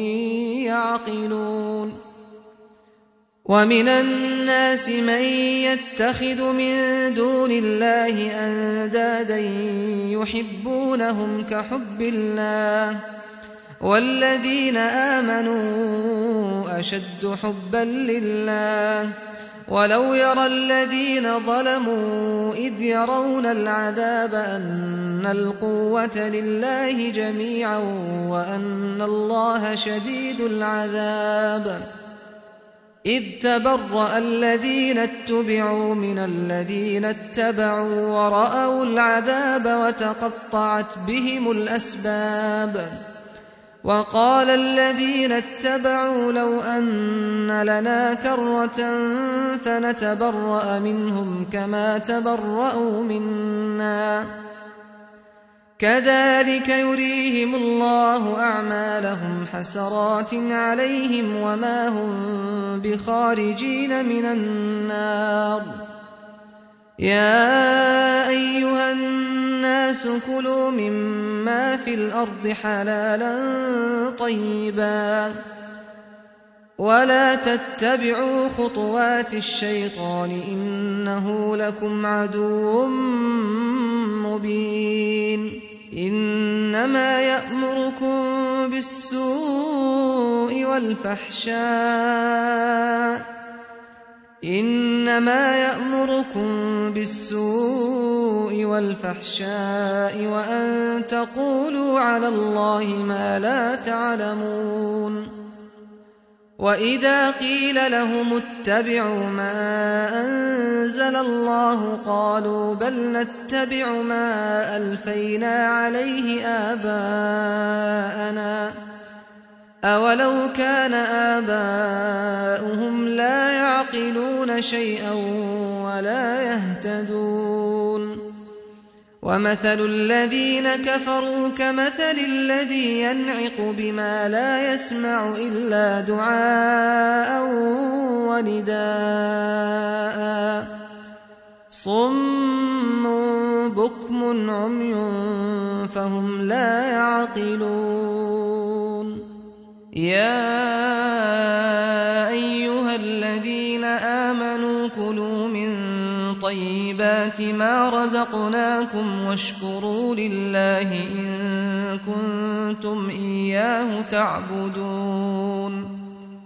يعقلون ومن الناس من يتخذ من دون الله أندادا يحبونهم كحب الله والذين آمنوا أشد حبا لله ولو يرى الذين ظلموا إذ يرون العذاب أن القوة لله جميعا وأن الله شديد العذاب إذ تبرأ الذين اتبعوا من الذين اتبعوا ورأوا العذاب وتقطعت بهم الأسباب وقال الذين اتبعوا لو أن لنا كرة فنتبرأ منهم كما تبرأوا منا كذلك يريهم الله أعمالهم حسرات عليهم وما هم بخارجين من النار يا أيها الناس كلوا مما في الأرض حلالا طيبا ولا تتبعوا خطوات الشيطان إنه لكم عدو مبين إنما يأمركم بالسوء والفحشاء وأن تقولوا على الله ما لا تعلمون وإذا قيل لهم اتبعوا ما أنزل الله قالوا بل نتبع ما ألفينا عليه آباءنا أولو كان آباؤهم لا يعقلون شيئا ولا يهتدون ومثل الذين كفروا كمثل الذي ينعق بما لا يسمع إلا دعاء ونداء صم بكم عمي فهم لا يعقلون يا أيها الذين آمنوا كلوا من طيبات ما رزقناكم واشكروا لله إن كنتم إياه تعبدون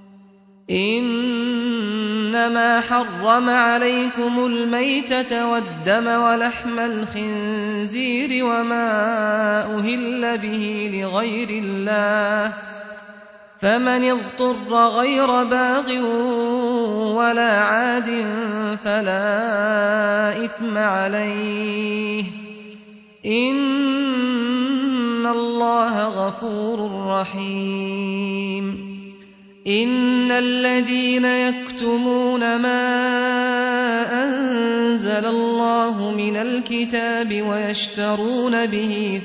إنما حرم عليكم الميتة والدم ولحم الخنزير وما أهل به لغير الله فمن اضطر غير باغ ولا عاد فلا إثم عليه إن الله غفور رحيم إن الذين يكتمون ما أنزل الله من الكتاب ويشترون به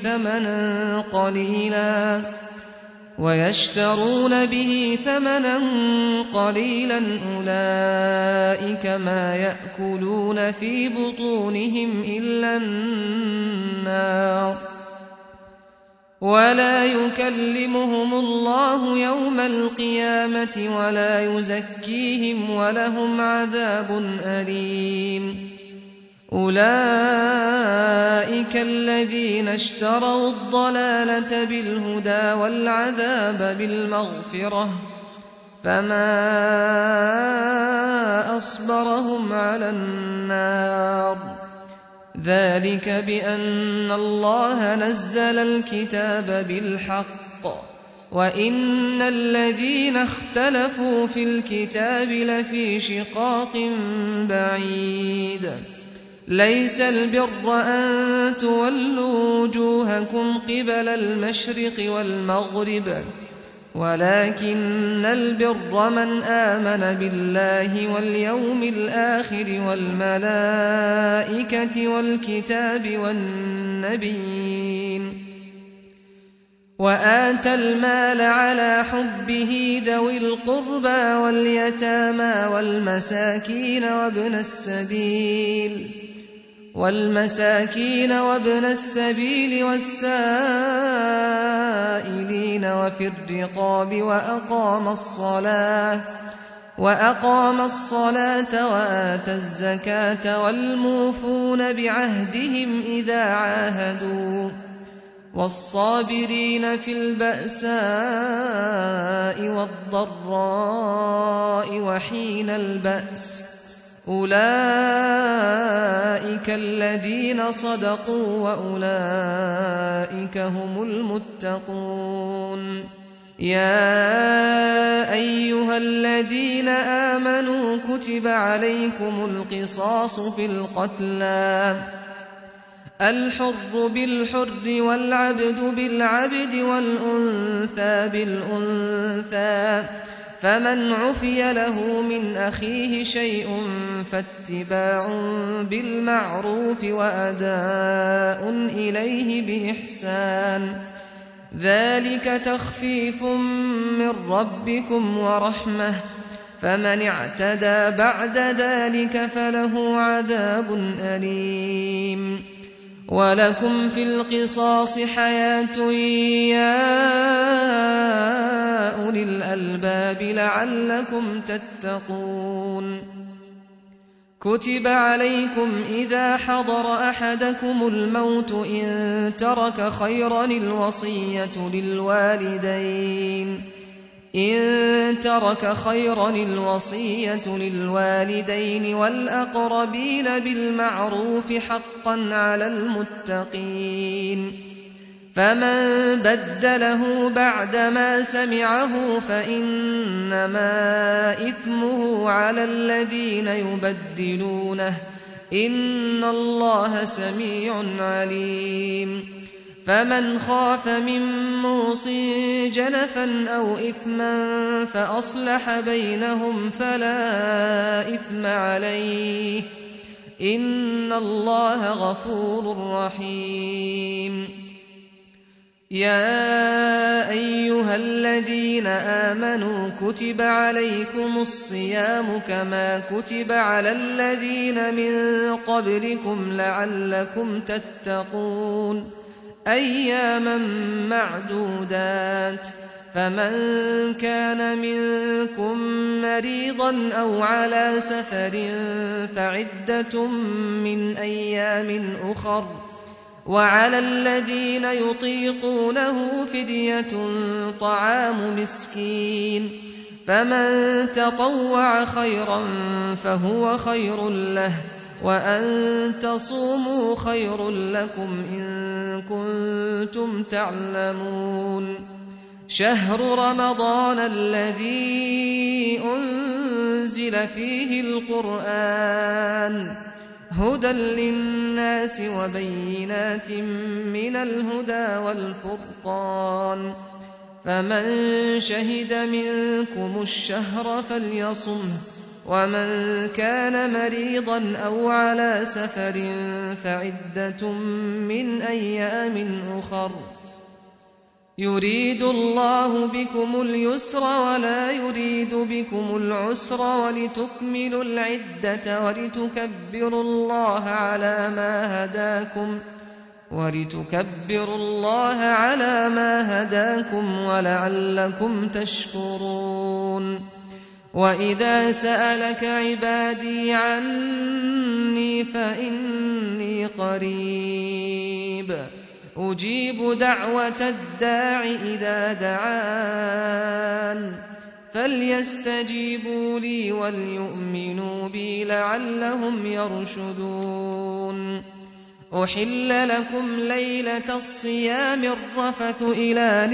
ثمنا قليلا أولئك ما يأكلون في بطونهم إلا النار ولا يكلمهم الله يوم القيامة ولا يزكيهم ولهم عذاب أليم أولئك الذين اشتروا الضلالة بالهدى والعذاب بالمغفرة فما أصبرهم على النار ذلك بأن الله نزل الكتاب بالحق وإن الذين اختلفوا في الكتاب لفي شقاق بعيد ليس البر أن تولوا وجوهكم قبل المشرق والمغرب ولكن البر من آمن بالله واليوم الآخر والملائكة والكتاب والنبيين وآتى المال على حبه ذوي القربى واليتامى والمساكين وابن السبيل والسائلين وفي الرقاب وأقام الصلاة وآتى الزكاة والموفون بعهدهم إذا عاهدوا والصابرين في البأساء والضراء وحين البأس أولئك الذين صدقوا وأولئك هم المتقون يا أيها الذين آمنوا كتب عليكم القصاص في القتلى الحر بالحر والعبد بالعبد والأنثى بالأنثى فمن عفي له من أخيه شيء فاتباع بالمعروف وأداء إليه بإحسان ذلك تخفيف من ربكم ورحمة فمن اعتدى بعد ذلك فله عذاب أليم ولكم في القصاص حياة يا أولي الألباب لعلكم تتقون كتب عليكم إذا حضر أحدكم الموت إن ترك خيرا الوصية للوالدين والأقربين بالمعروف حقا على المتقين فمن بدله بعدما سمعه فإنما إثمه على الذين يبدلونه إن الله سميع عليم فمن خاف من موص جنفا أو إثما فأصلح بينهم فلا إثم عليه إن الله غفور رحيم يا أيها الذين آمنوا كتب عليكم الصيام كما كتب على الذين من قبلكم لعلكم تتقون أياما معدودات فمن كان منكم مريضا أو على سفر فعدة من أيام أخر، وعلى الذين يطيقونه فدية طعام مسكين، فمن تطوع خيرا فهو خير له، وأن تصوموا خير لكم إن كنتم تعلمون. شهر رمضان الذي أنزل فيه القرآن هدى للناس وبينات من الهدى والفرقان، فمن شهد منكم الشهر فليصمه، ومن كان مريضا أو على سفر فعدة من أيام أخر، يريد الله بكم اليسر ولا يريد بكم العسر، ولتكملوا العدة ولتكبروا الله على ما هداكم ولعلكم تشكرون. وإذا سألك عبادي عني فإني قريب أجيب دعوة الداع إذا دعان، فليستجيبوا لي وليؤمنوا بي لعلهم يرشدون. أحل لكم ليلة الصيام الرفث إلى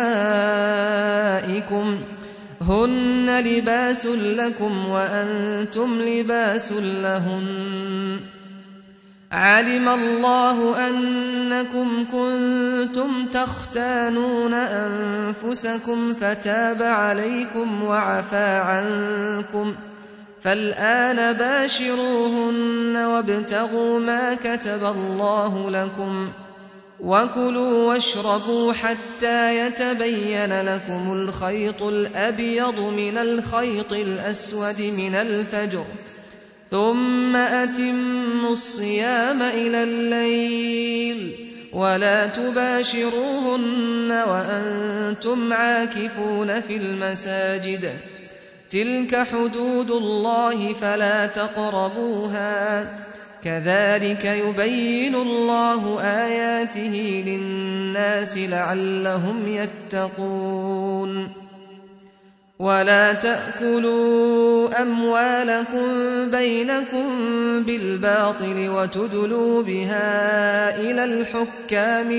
نسائكم هن لباس لكم وأنتم لباس لهن، علم الله أنكم كنتم تختانون أنفسكم فتاب عليكم وعفى عنكم، فالآن باشروهن وابتغوا ما كتب الله لكم، وكلوا واشربوا حتى يتبين لكم الخيط الأبيض من الخيط الأسود من الفجر، ثم أتموا الصيام إلى الليل، ولا تباشروهن وأنتم عاكفون في المساجد، تلك حدود الله فلا تقربوها، كذلك يبين الله آياته للناس لعلهم يتقون. ولا تأكلوا أموالكم بينكم بالباطل وتدلوا بها إلى الحكام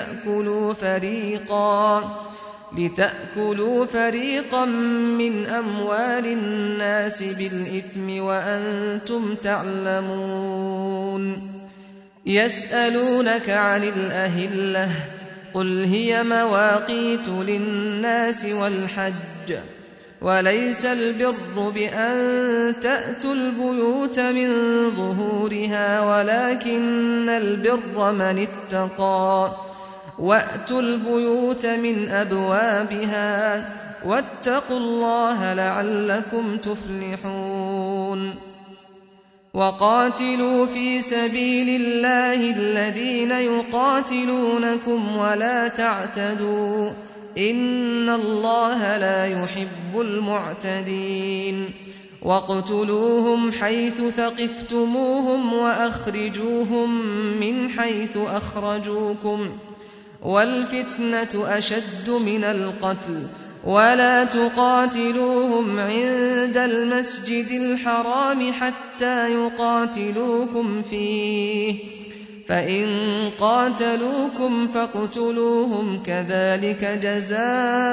لتأكلوا فريقا من أموال الناس بالإثم وأنتم تعلمون. يسألونك عن الأهلة قل هي مواقيت للناس والحج، وليس البر بأن تأتوا البيوت من ظهورها ولكن البر من اتقى، وأتوا البيوت من أبوابها واتقوا الله لعلكم تفلحون. وقاتلوا في سبيل الله الذين يقاتلونكم ولا تعتدوا إن الله لا يحب المعتدين. واقتلوهم حيث ثقفتموهم وأخرجوهم من حيث أخرجوكم، والفتنة أشد من القتل، ولا تقاتلوهم عند المسجد الحرام حتى يقاتلوكم فيه، فإن قاتلوكم فاقتلوهم كذلك جزاء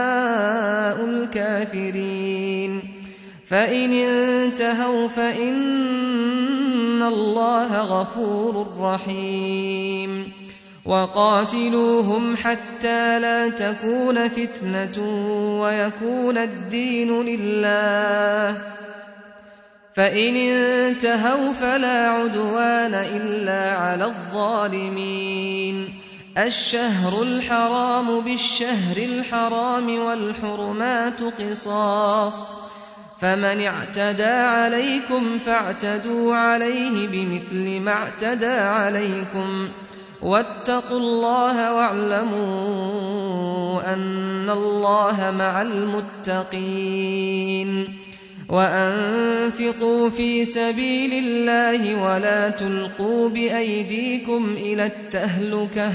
الكافرين. فإن انتهوا فإن الله غفور رحيم. وقاتلوهم حتى لا تكون فتنة ويكون الدين لله، فإن انتهوا فلا عدوان إلا على الظالمين. الشهر الحرام بالشهر الحرام والحرمات قصاص، فمن اعتدى عليكم فاعتدوا عليه بمثل ما اعتدى عليكم، واتقوا الله واعلموا أن الله مع المتقين وأنفقوا في سبيل الله ولا تلقوا بأيديكم إلى التهلكة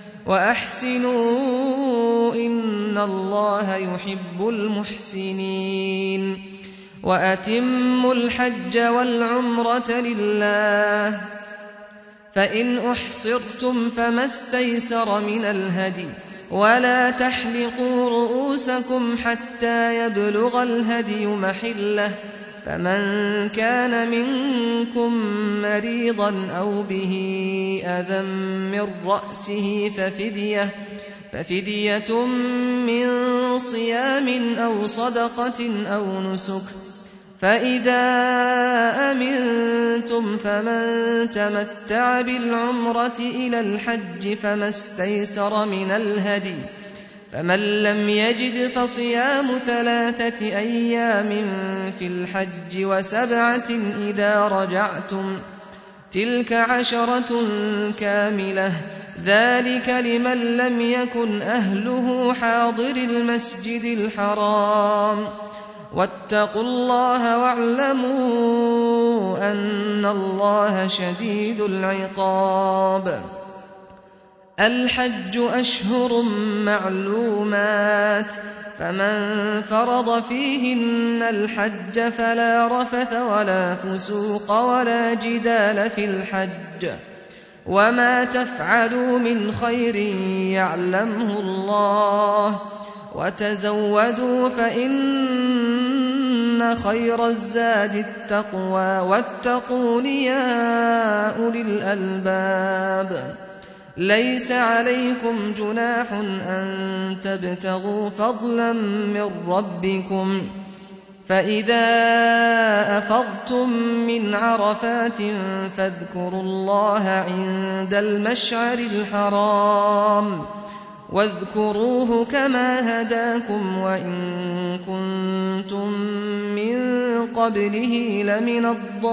وأحسنوا إن الله يحب المحسنين وأتموا الحج والعمرة لله فإن أحصرتم فما استيسر من الهدي ولا تحلقوا رؤوسكم حتى يبلغ الهدي محله فمن كان منكم مريضا أو به أذى من رأسه ففدية من صيام أو صدقة أو نسك فإذا أمنتم فمن تمتع بالعمرة إلى الحج فما استيسر من الهدي فمن لم يجد فصيام 3 أيام في الحج و7 إذا رجعتم تلك 10 كاملة ذلك لمن لم يكن أهله حاضر المسجد الحرام واتقوا الله واعلموا أن الله شديد العقاب الحج أشهر معلومات فمن فرض فيهن الحج فلا رفث ولا فسوق ولا جدال في الحج وما تفعلوا من خير يعلمه الله وتزودوا فإن خير الزاد التقوى واتقون يا أولي الألباب ليس عليكم جناح أن تبتغوا فضلا من ربكم فإذا أفضتم من عرفات فاذكروا الله عند المشعر الحرام واذكروه كما هداكم وإن كنتم من قبله لمن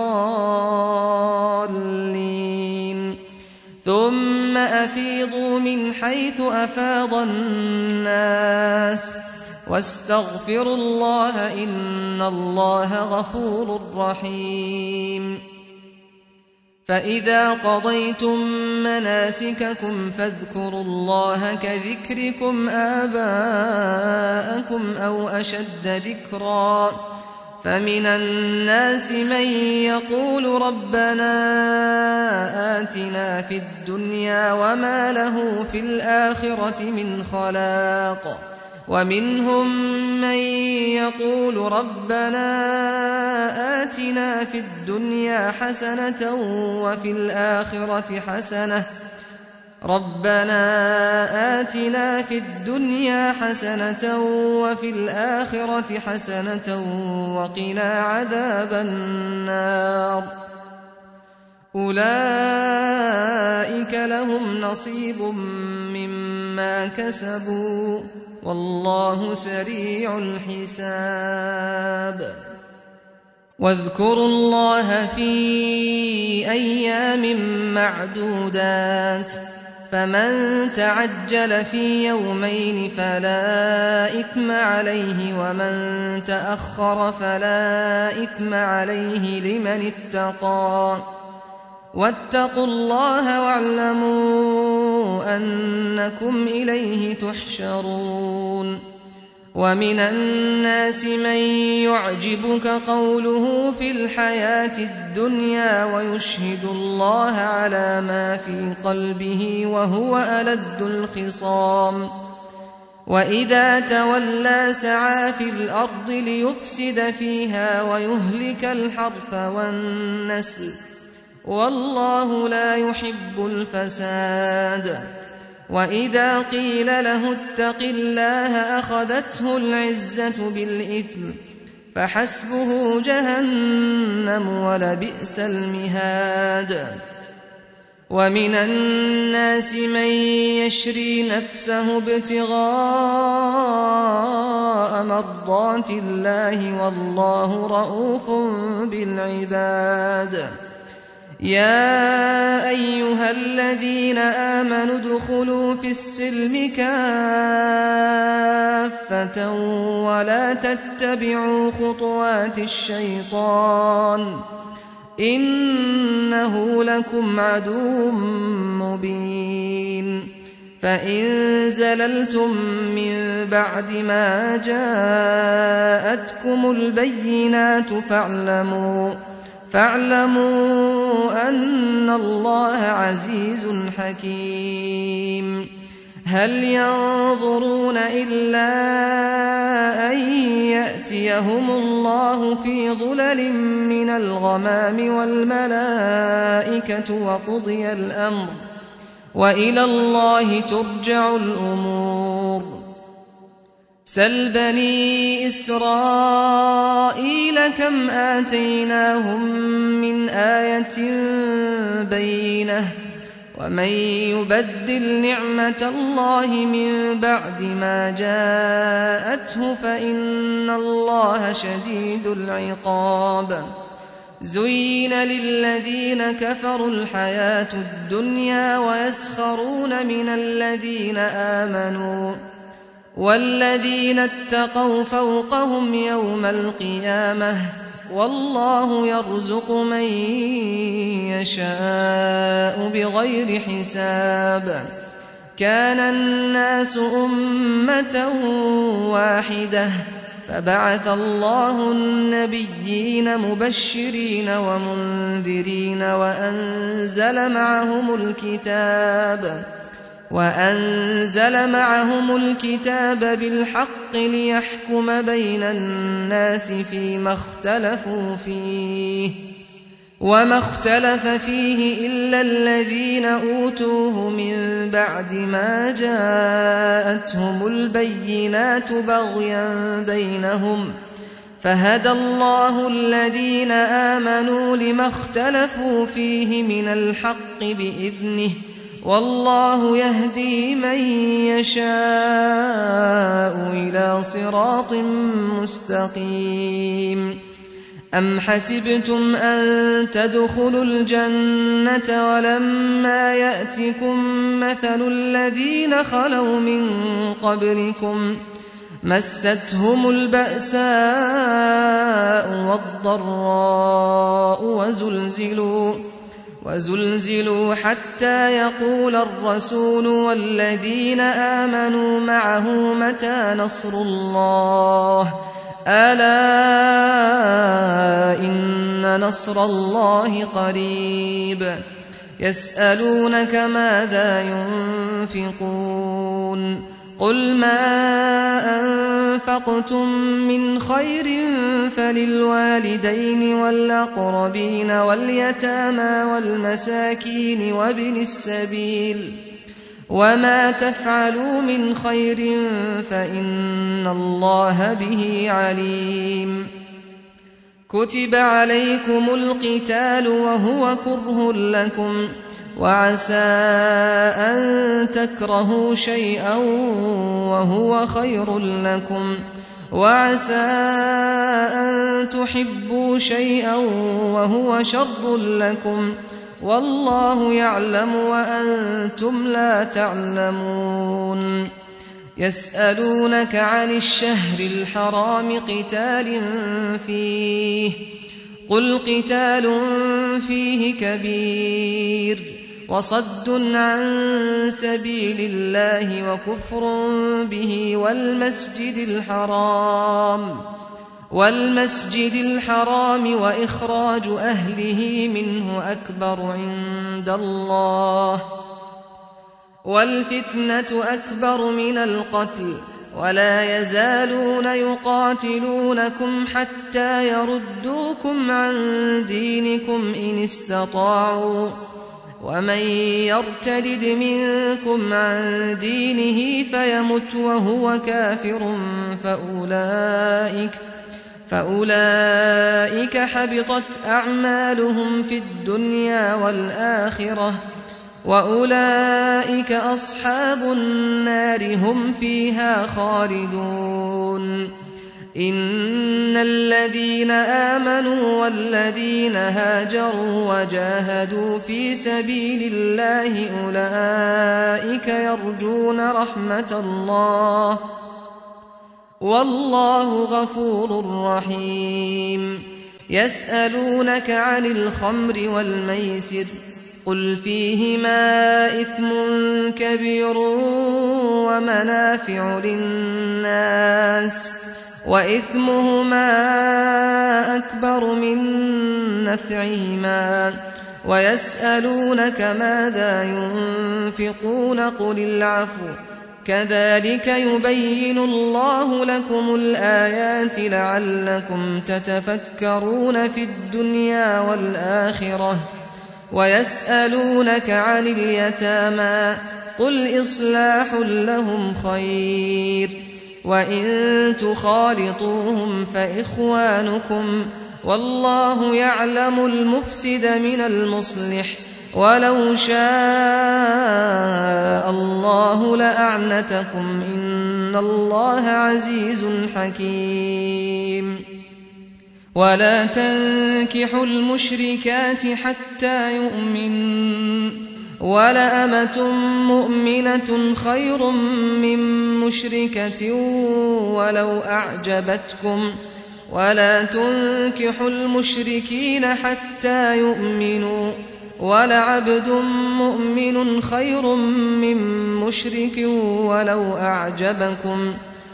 الضالين ثم أفيضوا من حيث أفاض الناس واستغفروا الله إن الله غفور رحيم فإذا قضيتم مناسككم فاذكروا الله كذكركم آباءكم أو أشد ذكرا فمن الناس من يقول ربنا آتنا في الدنيا وما له في الآخرة من خلاق ومنهم من يقول ربنا آتنا في الدنيا حسنة وفي الآخرة حسنة وفي الآخرة حسنة وقنا عذاب النار أولئك لهم نصيب مما كسبوا والله سريع الحساب واذكروا الله في أيام معدودات فمن تعجل في يومين فلا إثم عليه ومن تأخر فلا إثم عليه لمن اتقى واتقوا الله واعلموا أنكم إليه تحشرون ومن الناس من يعجبك قوله في الحياة الدنيا ويشهد الله على ما في قلبه وهو ألد الخصام وإذا تولى سعى في الأرض ليفسد فيها ويهلك الحرث والنسل والله لا يحب الفساد وإذا قيل له اتق الله أخذته العزة بالإثم فحسبه جهنم ولبئس المهاد ومن الناس من يشري نفسه ابتغاء مرضات الله والله رؤوف بالعباد يا أيها الذين آمنوا ادخلوا في السلم كافة ولا تتبعوا خطوات الشيطان إنه لكم عدو مبين فإن زللتم من بعد ما جاءتكم البينات فاعلموا أن الله عزيز حكيم هل ينظرون إلا أن يأتيهم الله في ظلل من الغمام والملائكة وقضي الأمر وإلى الله ترجع الأمور سل بني إسرائيل كم آتيناهم من آية بينة ومن يبدل نعمة الله من بعد ما جاءته فإن الله شديد العقاب زين للذين كفروا الحياة الدنيا ويسخرون من الذين آمنوا والذين اتقوا فوقهم يوم القيامة والله يرزق من يشاء بغير حساب كان الناس أمة واحدة فبعث الله النبيين مبشرين ومنذرين وأنزل معهم الكتاب بالحق ليحكم بين الناس فيما اختلفوا فيه وما اختلف فيه إلا الذين أوتوه من بعد ما جاءتهم البينات بغيا بينهم فهدى الله الذين آمنوا لما اختلفوا فيه من الحق بإذنه والله يهدي من يشاء إلى صراط مستقيم أم حسبتم أن تدخلوا الجنة ولما يأتكم مثل الذين خلوا من قبلكم مستهم البأساء والضراء وزلزلوا حتى يقول الرسول والذين آمنوا معه متى نصر الله ألا إن نصر الله قريب يسألونك ماذا ينفقون قل ما أنفقتم من خير فللوالدين والأقربين واليتامى والمساكين وابن السبيل وما تفعلوا من خير فإن الله به عليم كتب عليكم القتال وهو كره لكم وعسى أن تكرهوا شيئا وهو خير لكم وعسى أن تحبوا شيئا وهو شر لكم والله يعلم وأنتم لا تعلمون يسألونك عن الشهر الحرام قتال فيه قل قتال فيه كبير وصد عن سبيل الله وكفر به والمسجد الحرام وإخراج أهله منه أكبر عند الله والفتنة أكبر من القتل ولا يزالون يقاتلونكم حتى يردوكم عن دينكم إن استطاعوا ومن يرتد منكم عن دينه فيمت وهو كافر فأولئك حبطت أعمالهم في الدنيا والآخرة وأولئك أصحاب النار هم فيها خالدون إن الذين آمنوا والذين هاجروا وجاهدوا في سبيل الله أولئك يرجون رحمة الله والله غفور رحيم يسألونك عن الخمر والميسر قل فيهما إثم كبير ومنافع للناس وإثمهما أكبر من نفعهما ويسألونك ماذا ينفقون قل العفو كذلك يبين الله لكم الآيات لعلكم تتفكرون في الدنيا والآخرة ويسألونك عن اليتامى قل إصلاح لهم خير وإن تخالطوهم فإخوانكم والله يعلم المفسد من المصلح ولو شاء الله لأعنتكم إن الله عزيز حكيم ولا تنكحوا المشركات حتى يؤمنوا ولأمة مؤمنة خير من مشركة ولو أعجبتكم ولا تنكحوا المشركين حتى يؤمنوا ولعبد مؤمن خير من مشرك ولو أعجبكم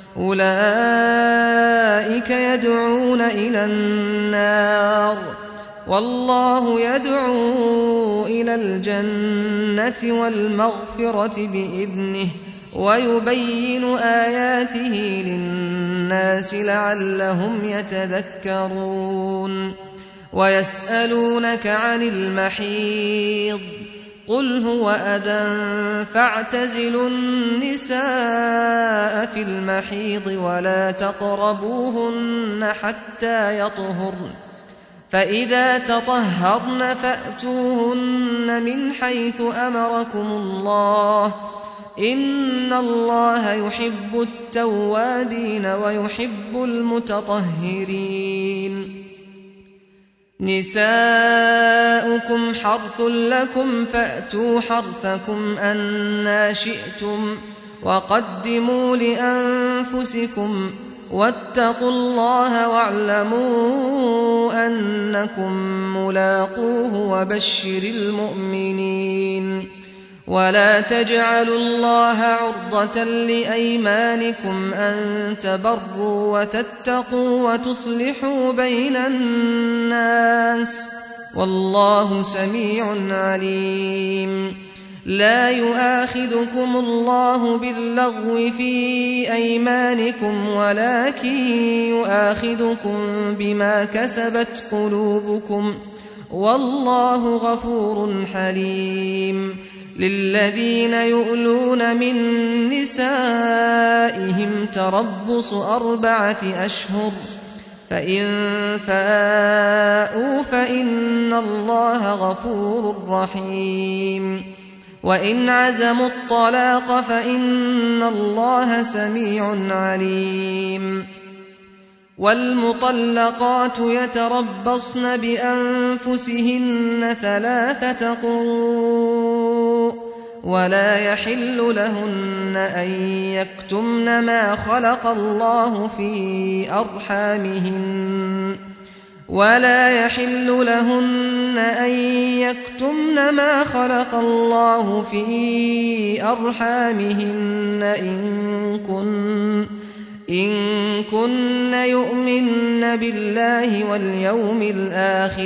أولئك يدعون إلى النار والله يدعو إلى الجنة والمغفرة بإذنه ويبين آياته للناس لعلهم يتذكرون ويسألونك عن المحيض قل هو أذى فاعتزلوا النساء في المحيض ولا تقربوهن حتى يطهرن فإذا تطهرن فأتوهن من حيث أمركم الله إن الله يحب التوابين ويحب المتطهرين نساؤكم حرث لكم فأتوا حرثكم أنى شئتم وقدموا لأنفسكم واتقوا الله واعلموا أنكم ملاقوه وبشر المؤمنين ولا تجعلوا الله عرضة لأيمانكم أن تبروا وتتقوا وتصلحوا بين الناس والله سميع عليم لا يؤاخذكم الله باللغو في أيمانكم ولكن يؤاخذكم بما كسبت قلوبكم والله غفور حليم للذين يؤلون من نسائهم تربص 4 أشهر فإن فاءوا فإن الله غفور رحيم وإن عزموا الطلاق فإن الله سميع عليم والمطلقات يتربصن بأنفسهن 3 قروء ولا يحل لهن أن يكتمن ما خلق الله في أرحامهن إن كن يؤمن بالله واليوم الآخر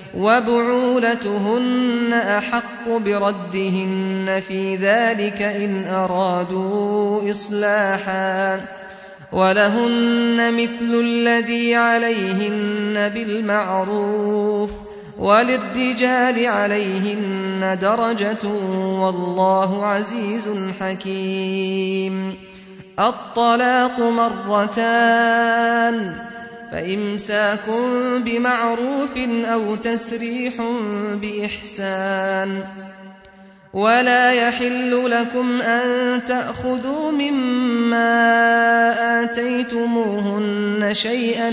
وبعولتهن أحق بردهن في ذلك إن أرادوا إصلاحا ولهن مثل الذي عليهن بالمعروف وللرجال عليهن درجة والله عزيز حكيم الطلاق 2 فإمساك بمعروف أو تسريح بإحسان ولا يحل لكم أن تأخذوا مما آتيتموهن شيئا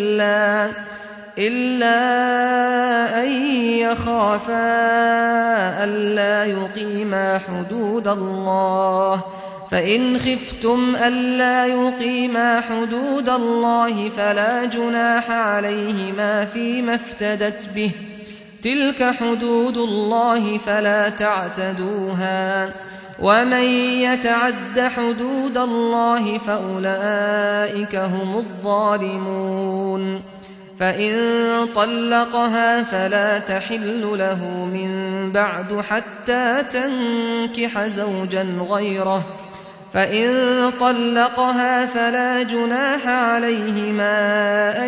إلا أن يخافا ألا يقيما حدود الله، فإن خفتم ألا يقيما حدود الله فلا جناح عليهما فيما افتدت به، تلك حدود الله فلا تعتدوها، ومن يتعد حدود الله فأولئك هم الظالمون. فإن طلقها فلا تحل له من بعد حتى تنكح زوجا غيره، فإن طلقها فلا جناح عليهما أن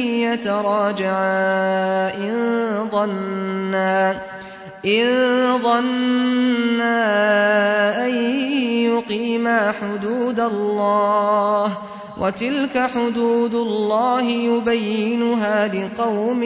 يتراجعا إن ظنا أن يقيما حدود الله، وتلك حدود الله يبينها لقوم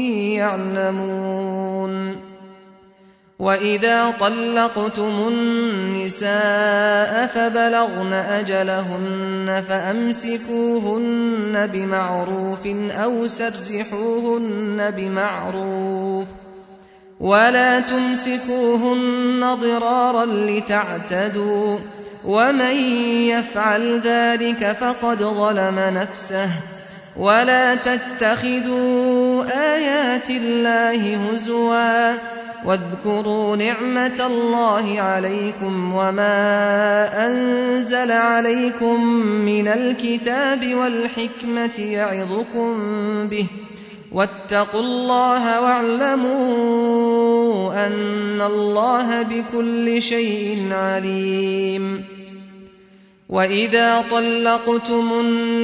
يعلمون. وإذا طلقتم النساء فبلغن أجلهن فأمسكوهن بمعروف أو سرحوهن بمعروف، ولا تمسكوهن ضرارا لتعتدوا، ومن يفعل ذلك فقد ظلم نفسه. ولا تتخذوا آيات الله هزوا، واذكروا نعمة الله عليكم وما أنزل عليكم من الكتاب والحكمة يعظكم به، واتقوا الله واعلموا أن الله بكل شيء عليم. وإذا طلقتم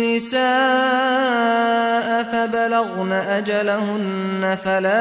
النساء فبلغن أجلهن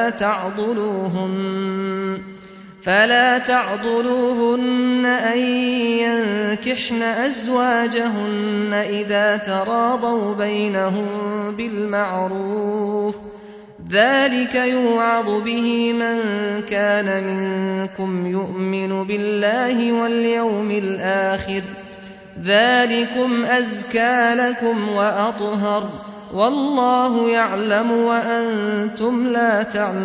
فلا تعضلوهن أن ينكحن أزواجهن إذا تراضوا بينهم بالمعروف، ذلك يوعظ به من كان منكم يؤمن بالله واليوم الآخر، ذلكم أزكى لكم وأطهر، والله يعلم وأنتم لا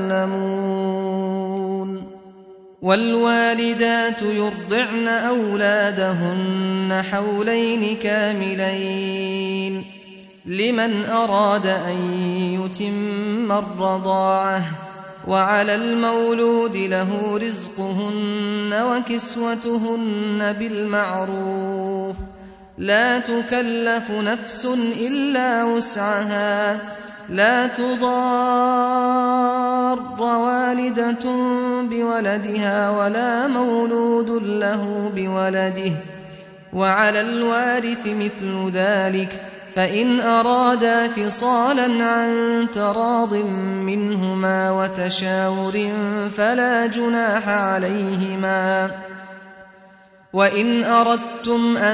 تعلمون. والوالدات يرضعن أولادهن حولين كاملين لمن أراد أن يتم الرضاعة، وعلى المولود له رزقهن وكسوتهن بالمعروف، لا تكلف نفس إلا وسعها، لا تضار والدة بولدها ولا مولود له بولده، وعلى الوارث مثل ذلك، فإن أرادا فصالا عن تراض منهما وتشاور فلا جناح عليهما. وإن أردتم أن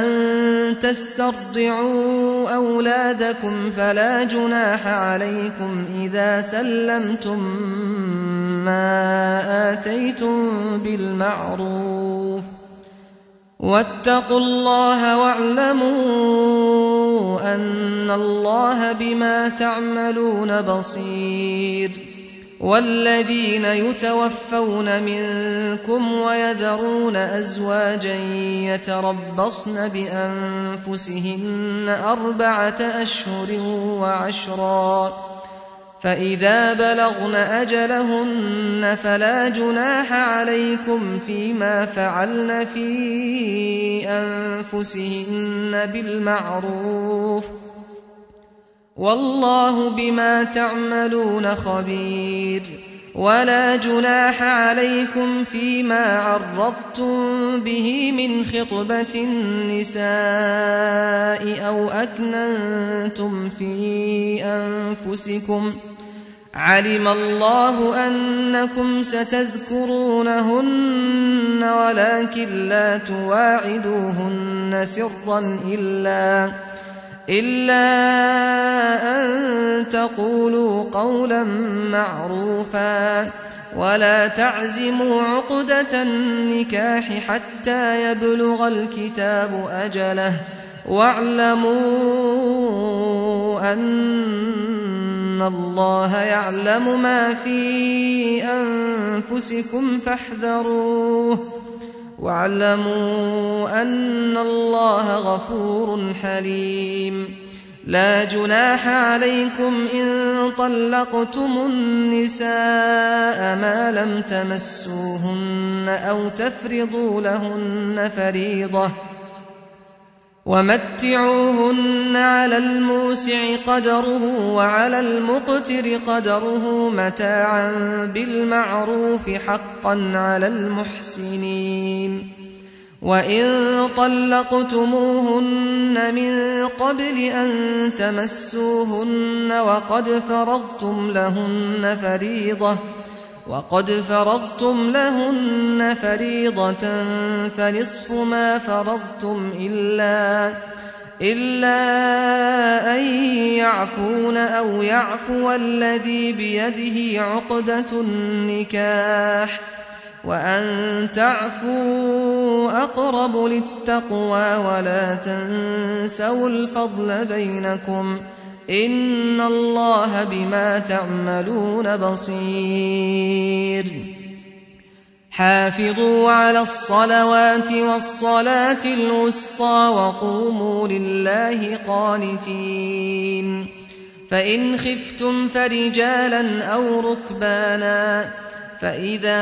تسترضعوا أولادكم فلا جناح عليكم إذا سلمتم ما آتيتم بالمعروف، واتقوا الله واعلموا أن الله بما تعملون بصير. والذين يتوفون منكم ويذرون أزواجا يتربصن بأنفسهن 4 أشهر وعشرا، فإذا بلغن أجلهن فلا جناح عليكم فيما فعلن في أنفسهن بالمعروف، والله بما تعملون خبير. ولا جناح عليكم فيما عرضتم به من خطبة النساء أو أكننتم في أنفسكم، علم الله أنكم ستذكرونهن ولكن لا تواعدوهن سرا إلا أن تقولوا قولا معروفا، ولا تعزموا عقدة النكاح حتى يبلغ الكتاب أجله واعلموا أن الله يعلم ما في أنفسكم فاحذروه واعلموا أن الله غفور حليم. لا جناح عليكم إن طلقتم النساء ما لم تمسوهن أو تفرضوا لهن فريضة ومتعوهن على الموسع قدره وعلى المقتر قدره متاعا بالمعروف حقا على المحسنين. وإن طلقتموهن من قبل أن تمسوهن وقد فرضتم لهن فريضة فنصف ما فرضتم إلا أن يعفون أو يعفو الذي بيده عقدة النكاح وأن تعفوا أقرب للتقوى ولا تنسوا الفضل بينكم إن الله بما تعملون بصير. حافظوا على الصلوات والصلاة الوسطى وقوموا لله قانتين. فإن خفتم فرجالا أو ركبانا فإذا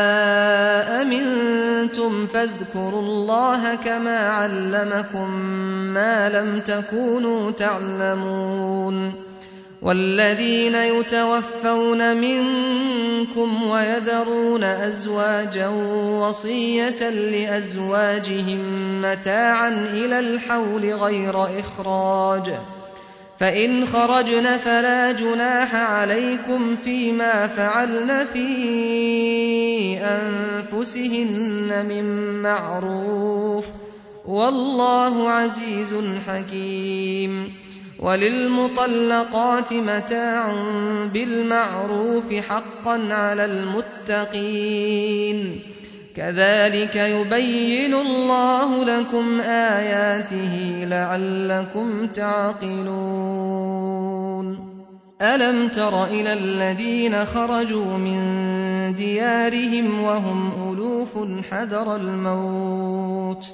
أمنتم فاذكروا الله كما علمكم ما لم تكونوا تعلمون. والذين يتوفون منكم ويذرون أزواجا وصية لأزواجهم متاعا إلى الحول غير إخراج فإن خرجن فلا جناح عليكم فيما فعلن في أنفسهن من معروف والله عزيز حكيم. وللمطلقات متاع بالمعروف حقا على المتقين كذلك يبين الله لكم آياته لعلكم تعقلون. ألم تر إلى الذين خرجوا من ديارهم وهم ألوف حذر الموت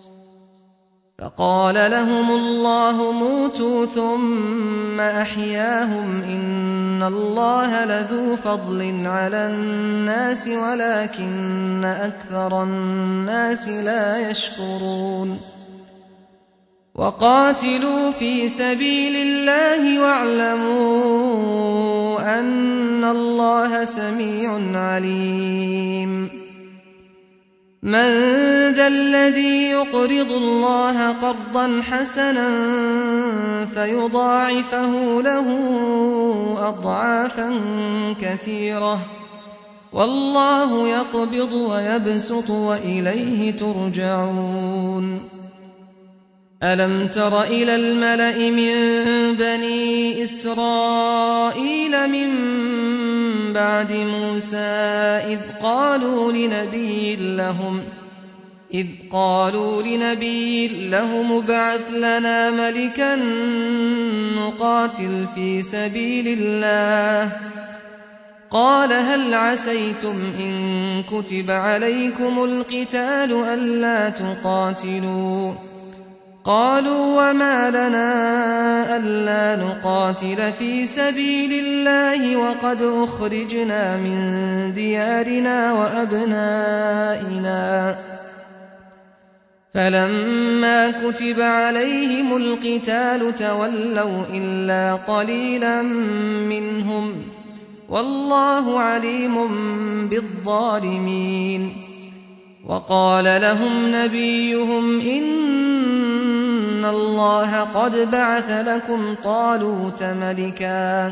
فقال لهم الله موتوا ثم أحياهم إن الله لذو فضل على الناس ولكن أكثر الناس لا يشكرون. وقاتلوا في سبيل الله واعلموا أن الله سميع عليم. من ذا الذي يقرض الله قرضا حسنا فيضاعفه له أضعافا كثيرة والله يقبض ويبسط وإليه ترجعون. ألم تر إلى الملأ من بني إسرائيل من بعد موسى إذ قالوا لنبي لهم ابعث لنا ملكا نقاتل في سبيل الله قال هل عسيتم إن كتب عليكم القتال ألا تقاتلوا قالوا وما لنا ألا نقاتل في سبيل الله وقد أخرجنا من ديارنا وأبنائنا فلما كتب عليهم القتال تولوا إلا قليلا منهم والله عليم بالظالمين. وقال لهم نبيهم إن الله قد بعث لكم طالوت ملكا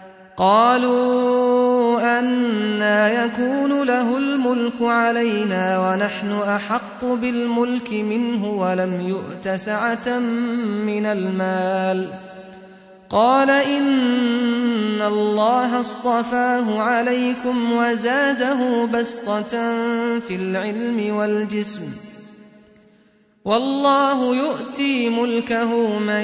قالوا أنى يكون له الملك علينا ونحن أحق بالملك منه ولم يؤت سعة من المال قال إن الله اصطفاه عليكم وزاده بسطة في العلم والجسم والله يؤتي ملكه من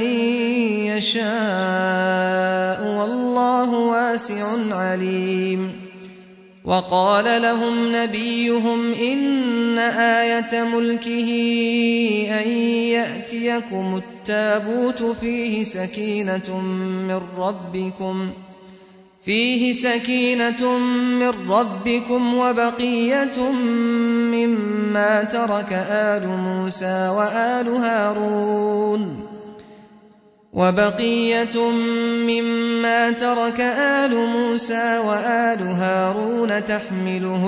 يشاء والله واسع عليم وقال لهم نبيهم إن آية ملكه أن يأتيكم التابوت فيه سكينة من ربكم وبقية مما ترك آل موسى وآل هارون تحمله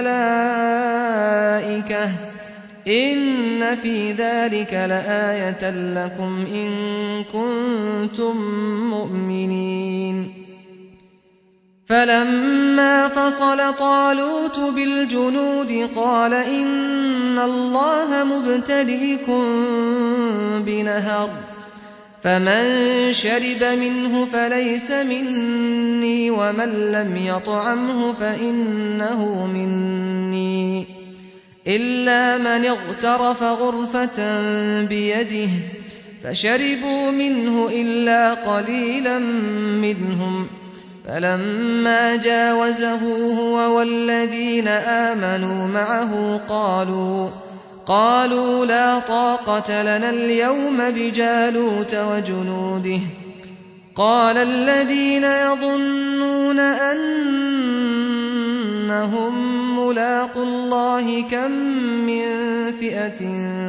الملائكة إن في ذلك لآية لكم إن كنتم مؤمنين فلما فصل طالوت بالجنود قال إن الله مبتليكم بنهر فمن شرب منه فليس مني ومن لم يطعمه فإنه مني إلا من اغترف غرفة بيده فشربوا منه إلا قليلا منهم فلما جاوزه هو والذين آمنوا معه قالوا لا طاقة لنا اليوم بجالوت وجنوده قال الذين يظنون أنهم ملاقو الله كم من فئة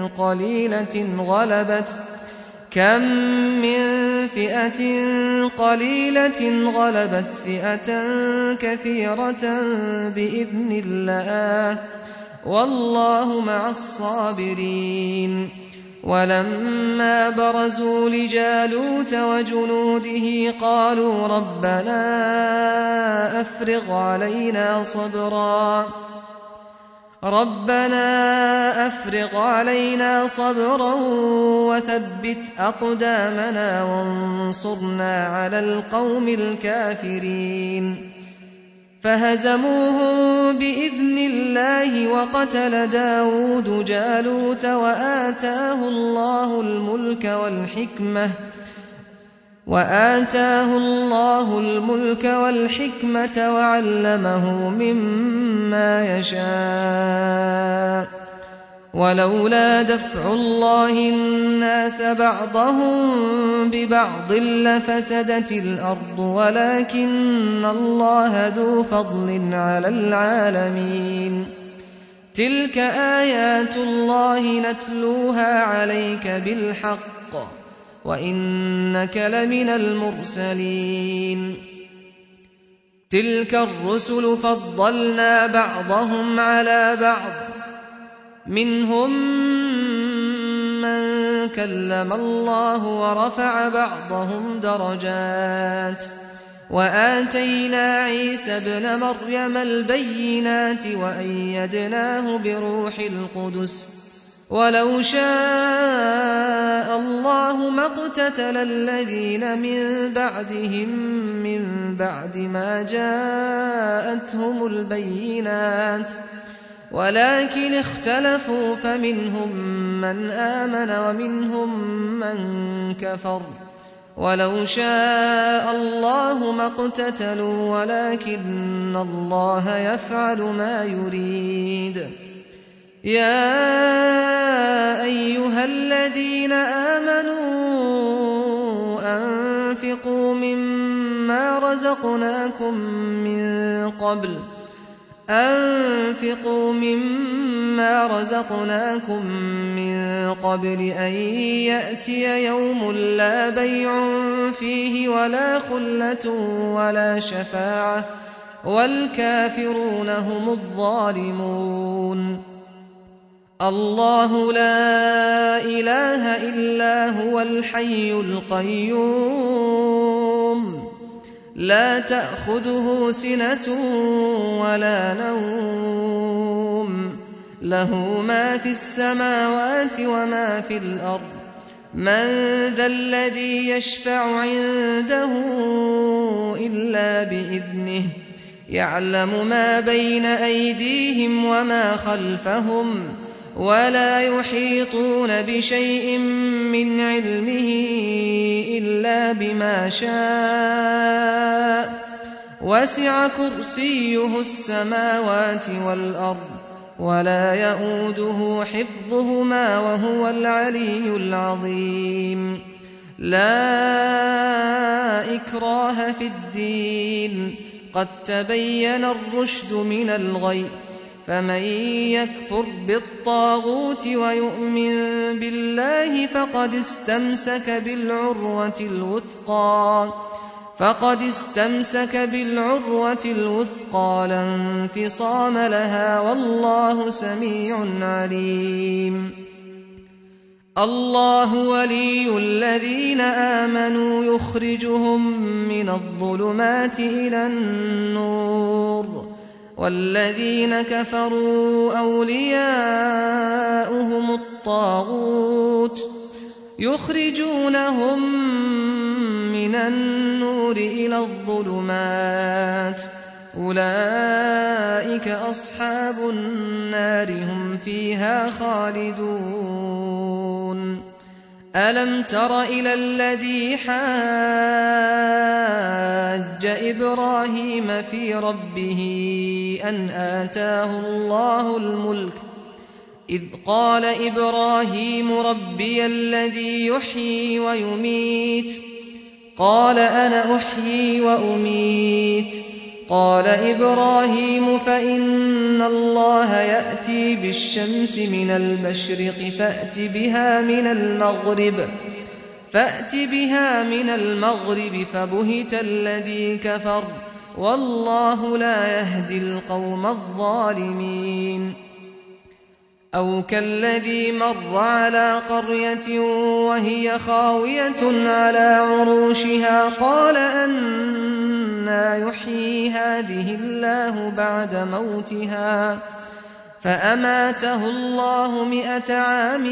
قليلة غلبت فئة كثيرة بإذن الله والله مع الصابرين ولما برزوا لجالوت وجنوده قالوا ربنا أفرغ علينا صبرا وثبت أقدامنا وانصرنا على القوم الكافرين فهزموهم بإذن الله وقتل داود جالوت وآتاه الله الملك والحكمة وعلمه مما يشاء ولولا دفع الله الناس بعضهم ببعض لفسدت الأرض ولكن الله ذو فضل على العالمين تلك آيات الله نتلوها عليك بالحق وإنك لمن المرسلين تلك الرسل فضلنا بعضهم على بعض منهم من كلم الله ورفع بعضهم درجات وآتينا عيسى ابن مريم البينات وأيدناه بروح القدس ولو شاء الله ما اقتتل الذين من بعدهم من بعد ما جاءتهم البينات ولكن اختلفوا فمنهم من آمن ومنهم من كفر ولو شاء الله ما اقتتلوا ولكن الله يفعل ما يريد يا أيها الذين آمنوا أنفقوا مما رزقناكم من قبل أن يأتي يوم لا بيع فيه ولا خلة ولا شفاعة والكافرون هم الظالمون الله لا إله إلا هو الحي القيوم لا تأخذه سنة ولا نوم له ما في السماوات وما في الأرض من ذا الذي يشفع عنده إلا بإذنه يعلم ما بين أيديهم وما خلفهم ولا يحيطون بشيء من علمه إلا بما شاء وسع كرسيه السماوات والأرض ولا يئوده حفظهما وهو العلي العظيم لا إكراه في الدين قد تبين الرشد من الغي فمن يكفر بالطاغوت ويؤمن بالله فقد استمسك بالعروة الوثقى لا انفصام لها والله سميع عليم الله ولي الذين آمنوا يخرجهم من الظلمات إلى النور والذين كفروا أولياؤهم الطاغوت يخرجونهم من النور إلى الظلمات أولئك أصحاب النار هم فيها خالدون ألم تر إلى الذي حاج إبراهيم في ربه أن آتاه الله الملك إذ قال إبراهيم ربي الذي يحيي ويميت قال أنا أحيي وأميت قال إبراهيم فإن الله يأتي بالشمس من المشرق فأت بها من المغرب فبهت الذي كفر والله لا يهدي القوم الظالمين أو كالذي مر على قرية وهي خاوية على عروشها قال أنى يحيي هذه الله بعد موتها فأماته الله 100 عام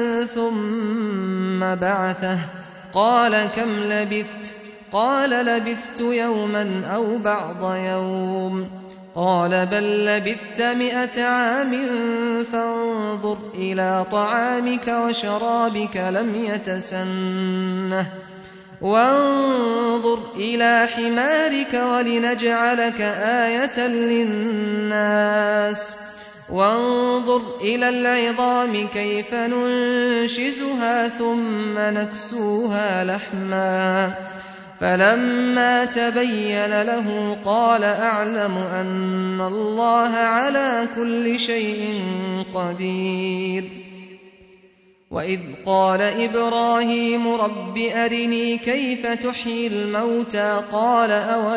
ثم بعثه قال كم لبثت قال لبثت يوما أو بعض يوم قال بل لبثت 100 عام فانظر إلى طعامك وشرابك لم يتسنه وانظر إلى حمارك ولنجعلك آية للناس وانظر إلى العظام كيف ننشزها ثم نكسوها لحما فلما تبين له قال أعلم أن الله على كل شيء قدير وإذ قال إبراهيم رب أرني كيف تحيي الموتى قال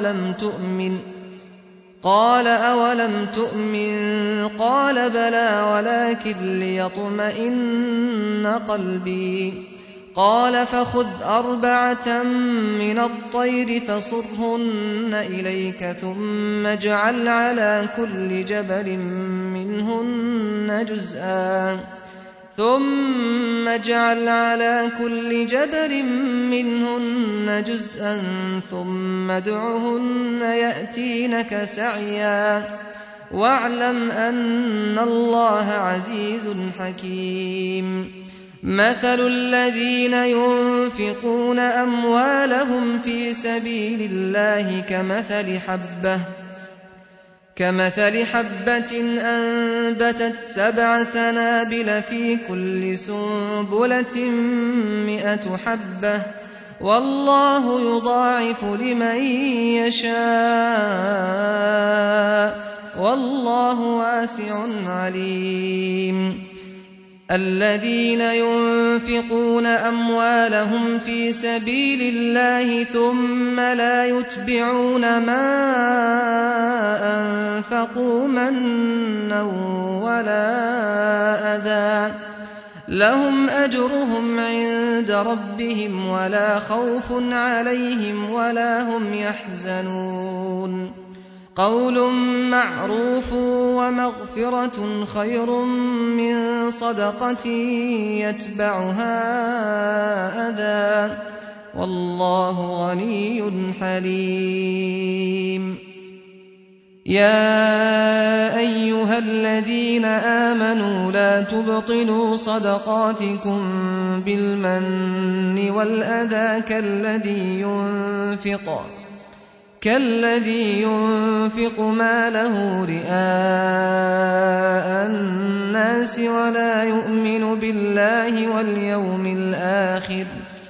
أولم تؤمن قال بلى ولكن ليطمئن قلبي قال فخذ 4 من الطير فصرهن إليك ثم اجعل على كل جبل منهن جزءا ثم ادعهن يأتينك سعيا واعلم أن الله عزيز حكيم مثل الذين ينفقون أموالهم في سبيل الله كمثل حبة أنبتت 7 سنابل في كل سنبلة 100 حبة والله يضاعف لمن يشاء والله واسع عليم الذين ينفقون أموالهم في سبيل الله ثم لا يتبعون ما أنفقوا منا ولا أذى لهم أجرهم عند ربهم ولا خوف عليهم ولا هم يحزنون قول معروف ومغفرة خير من صدقة يتبعها غني حليم يا أيها الذين آمنوا لا تبطلوا صدقاتكم بالمن والأذى كالذي ينفق ماله رئاء الناس ولا يؤمن بالله واليوم الآخر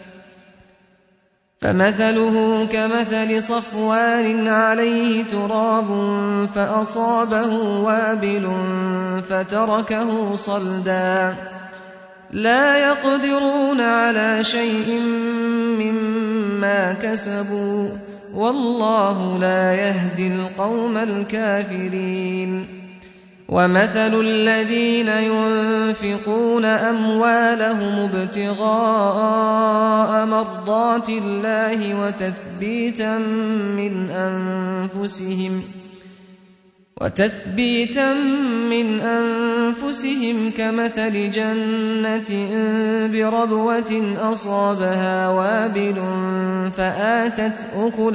فمثله كمثل صفوان عليه تراب فأصابه وابل فتركه صلدا لا يقدرون على شيء مما كسبوا والله لا يهدي القوم الكافرين ومثل الذين ينفقون أموالهم ابتغاء مرضات الله وتثبيتا من أنفسهم كمثل جنة بربوة أصابها وابل فآتت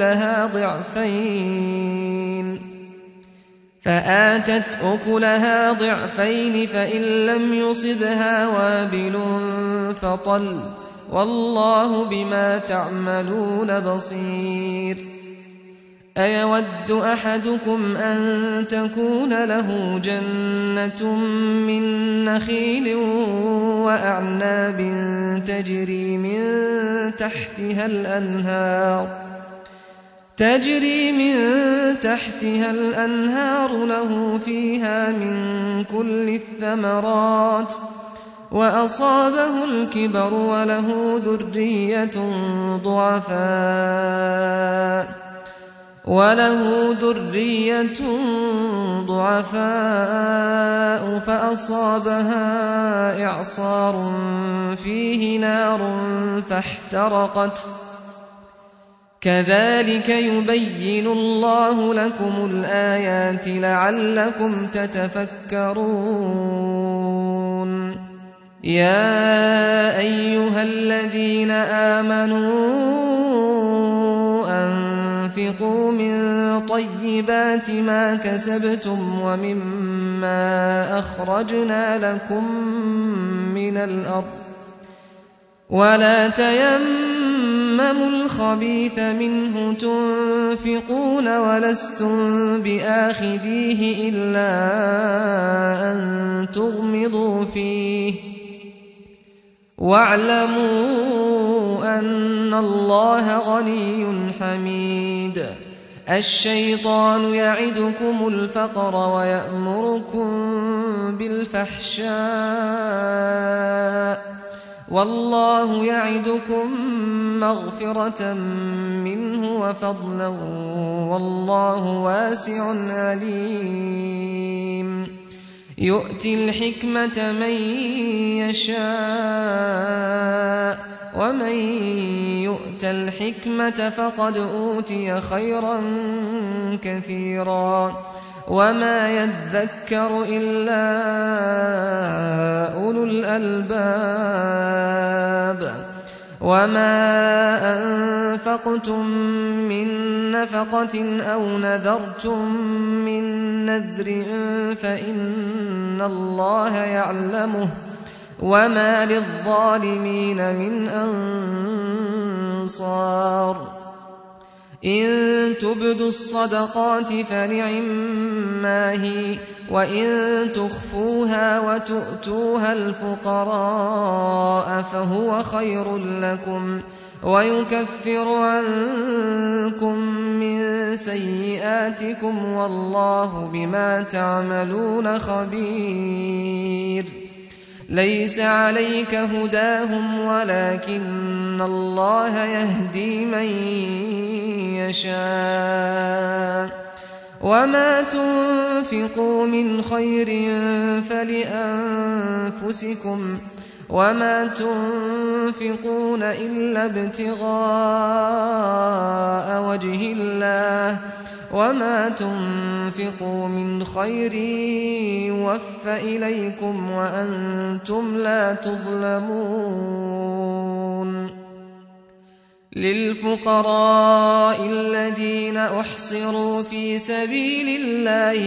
أكلها ضعفين فإن لم يصبها وابل فطل والله بما تعملون بصير أيود أحدكم أن تكون له جنة من نخيل وأعناب تجري من تحتها الأنهار له فيها من كل الثمرات وأصابه الكبر وله ذرية ضعفاء فأصابها إعصار فيه نار فاحترقت كذلك يبين الله لكم الآيات لعلكم تتفكرون يا أيها الذين آمنوا أنفقوا من طيبات ما كسبتم ومما أخرجنا لكم من الأرض ولا تيمموا الخبيث منه تنفقون ولستم بآخذيه إلا أن تغمضوا فيه واعلموا أن الله غني حميد الشيطان يعدكم الفقر ويأمركم بالفحشاء والله يعدكم مغفرة منه وفضلا والله واسع عليم يؤتي الحكمة من يشاء ومن يؤت الحكمة فقد أوتي خيرا كثيرا وما يذكر إلا أولو الألباب وما أنفقتم من نفقة أو نذرتم من نذر فإن الله يعلمه وما للظالمين من أنصار إن تبدوا الصدقات فنعما هي وإن تخفوها وتؤتوها الفقراء فهو خير لكم ويكفر عنكم من سيئاتكم والله بما تعملون خبير ليس عليك هداهم ولكن الله يهدي من يشاء وما تنفقوا من خير فلأنفسكم وما تنفقون إلا ابتغاء وجه الله وما تنفقوا من خير يوفى إليكم وأنتم لا تظلمون للفقراء الذين أحصروا في سبيل الله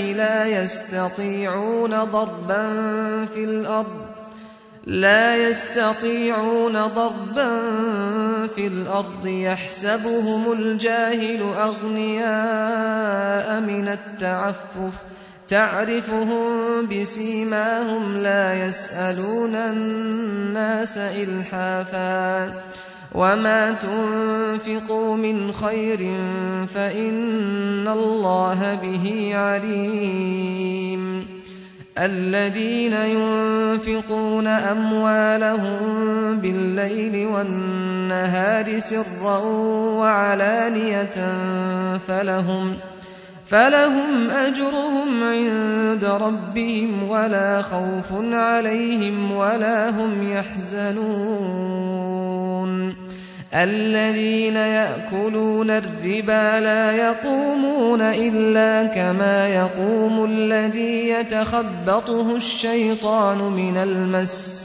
لا يستطيعون ضربا في الأرض يحسبهم الجاهل أغنياء من التعفف تعرفهم بسيماهم لا يسألون الناس إلحافا وما تنفقوا من خير فإن الله به عليم الذين ينفقون أموالهم بالليل والنهار سرا وعلانية فلهم أجرهم عند ربهم ولا خوف عليهم ولا هم يحزنون الذين يأكلون الربا لا يقومون إلا كما يقوم الذي يتخبطه الشيطان من المس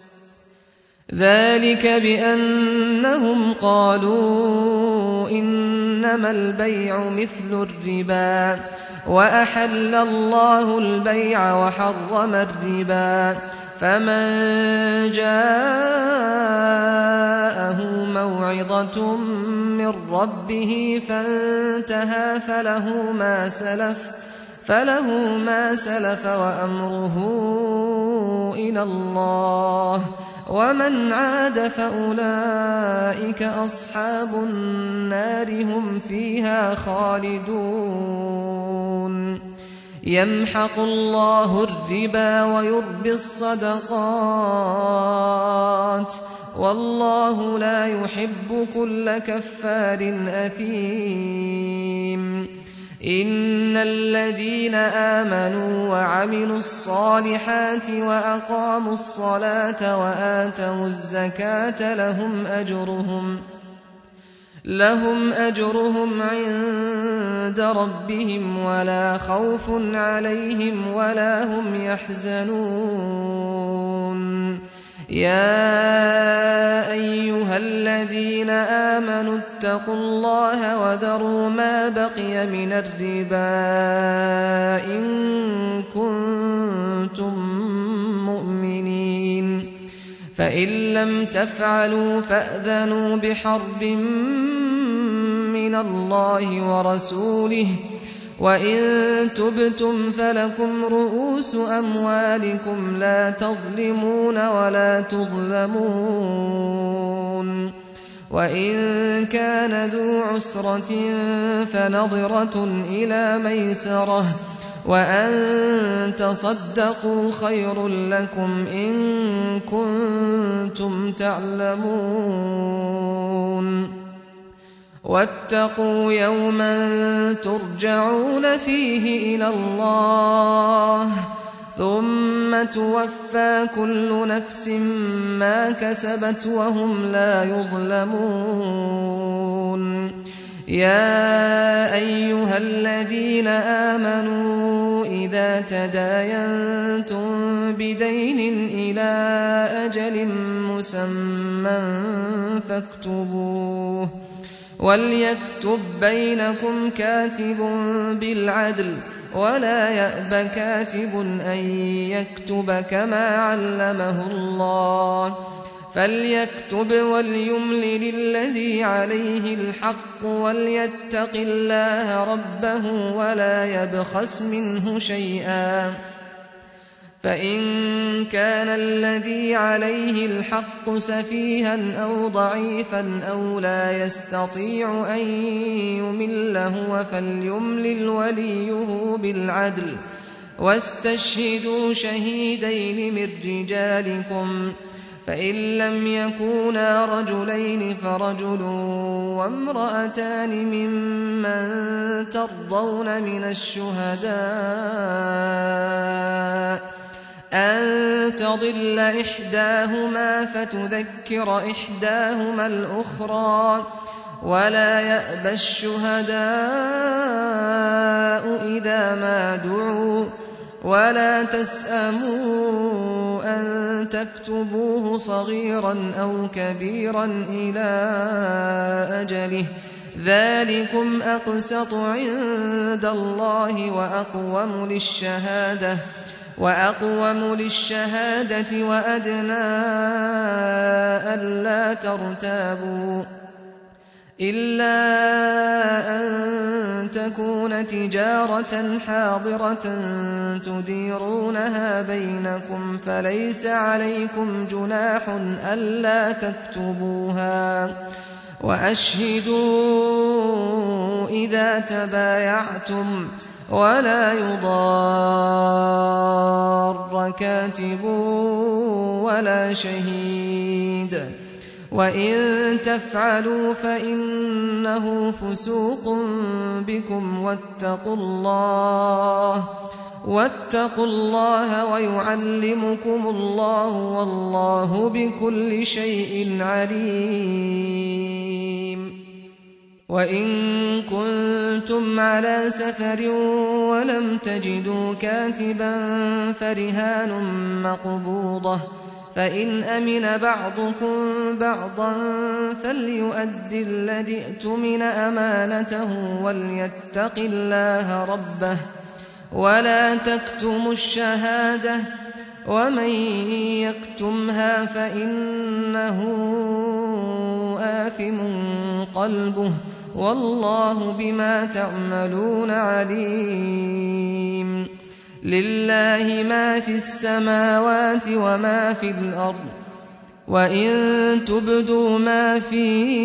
ذلك بأنهم قالوا إنما البيع مثل الربا وأحل الله البيع وحرم الربا فمن جاءه موعظة من ربه فانتهى فله ما سلف وأمره إلى الله ومن عاد فأولئك أصحاب النار هم فيها خالدون يمحق الله الربا ويربي الصدقات والله لا يحب كل كفار أثيم إن الذين آمنوا وعملوا الصالحات وأقاموا الصلاة وآتوا الزكاة لهم أجرهم عند ربهم ولا خوف عليهم ولا هم يحزنون يا أيها الذين آمنوا اتقوا الله وذروا ما بقي من الربا إن كنتم مؤمنين فإن لم تفعلوا فأذنوا بحرب من الله ورسوله وإن تبتم فلكم رؤوس أموالكم لا تظلمون ولا تظلمون وإن كان ذو عسرة فنظرة إلى ميسرة وأن تصدقوا خير لكم إن كنتم تعلمون واتقوا يوما ترجعون فيه إلى الله ثم توفى كل نفس ما كسبت وهم لا يظلمون يا أيها الذين آمنوا إذا تداينتم بدين إلى أجل مسمى فاكتبوه وليكتب بينكم كاتب بالعدل ولا يأب كاتب أن يكتب كما علمه الله فليكتب وليملل الذي عليه الحق وليتق الله ربه ولا يبخس منه شيئا فإن كان الذي عليه الحق سفيها أو ضعيفا أو لا يستطيع أن يمل هو فليملل وليه بالعدل واستشهدوا شهيدين من رجالكم فإن لم يكونا رجلين فرجل وامرأتان ممن ترضون من الشهداء أن تضل إحداهما فتذكر إحداهما الأخرى ولا يأبى الشهداء إذا ما دعوا ولا تسأموا أن تكتبوه صغيرا أو كبيرا إلى أجله ذلكم أقسط عند الله وأقوم للشهادة وأدنى ألا ترتابوا إلا أن تكون تجارة حاضرة تديرونها بينكم فليس عليكم جناح ألا تكتبوها وأشهدوا إذا تبايعتم ولا يضار كاتب ولا شهيد وإن تفعلوا فإنه فسوق بكم واتقوا الله ويعلمكم الله والله بكل شيء عليم وإن كنتم على سفر ولم تجدوا كاتبا فرهان مقبوضة فإن أمن بعضكم بعضا فليؤدي الذي اؤتمن أمانته وليتق الله ربه ولا تكتموا الشهادة ومن يكتمها فإنه آثم قلبه والله بما تعملون عليم لله ما في السماوات وما في الأرض وإن تبدوا ما في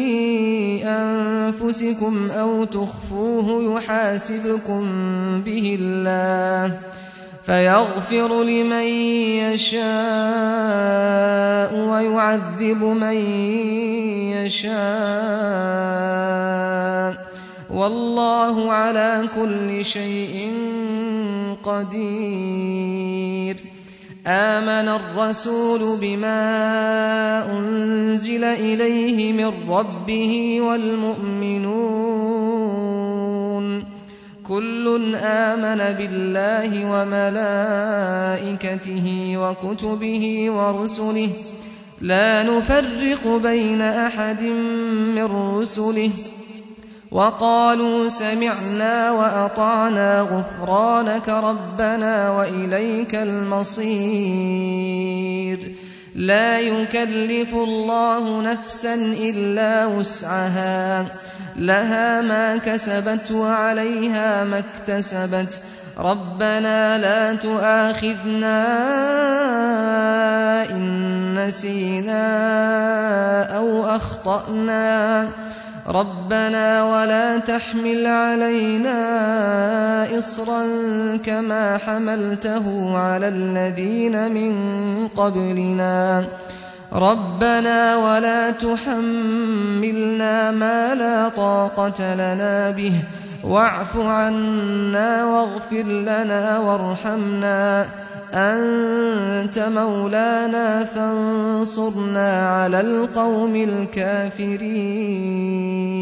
أنفسكم أو تخفوه يحاسبكم به الله فيغفر لمن يشاء ويعذب من يشاء والله على كل شيء قدير آمن الرسول بما أنزل إليه من ربه والمؤمنون كل آمن بالله وملائكته وكتبه ورسله لا نفرق بين أحد من رسله وقالوا سمعنا وأطعنا غفرانك ربنا وإليك المصير لا يكلف الله نفسا إلا وسعها لها ما كسبت وعليها ما اكتسبت ربنا لا تؤاخذنا إن نسينا أو أخطأنا ربنا ولا تحمل علينا إصرا كما حملته على الذين من قبلنا ربنا ولا تحملنا ما لا طاقة لنا به واعف عنا واغفر لنا وارحمنا أنت مولانا فانصرنا على القوم الكافرين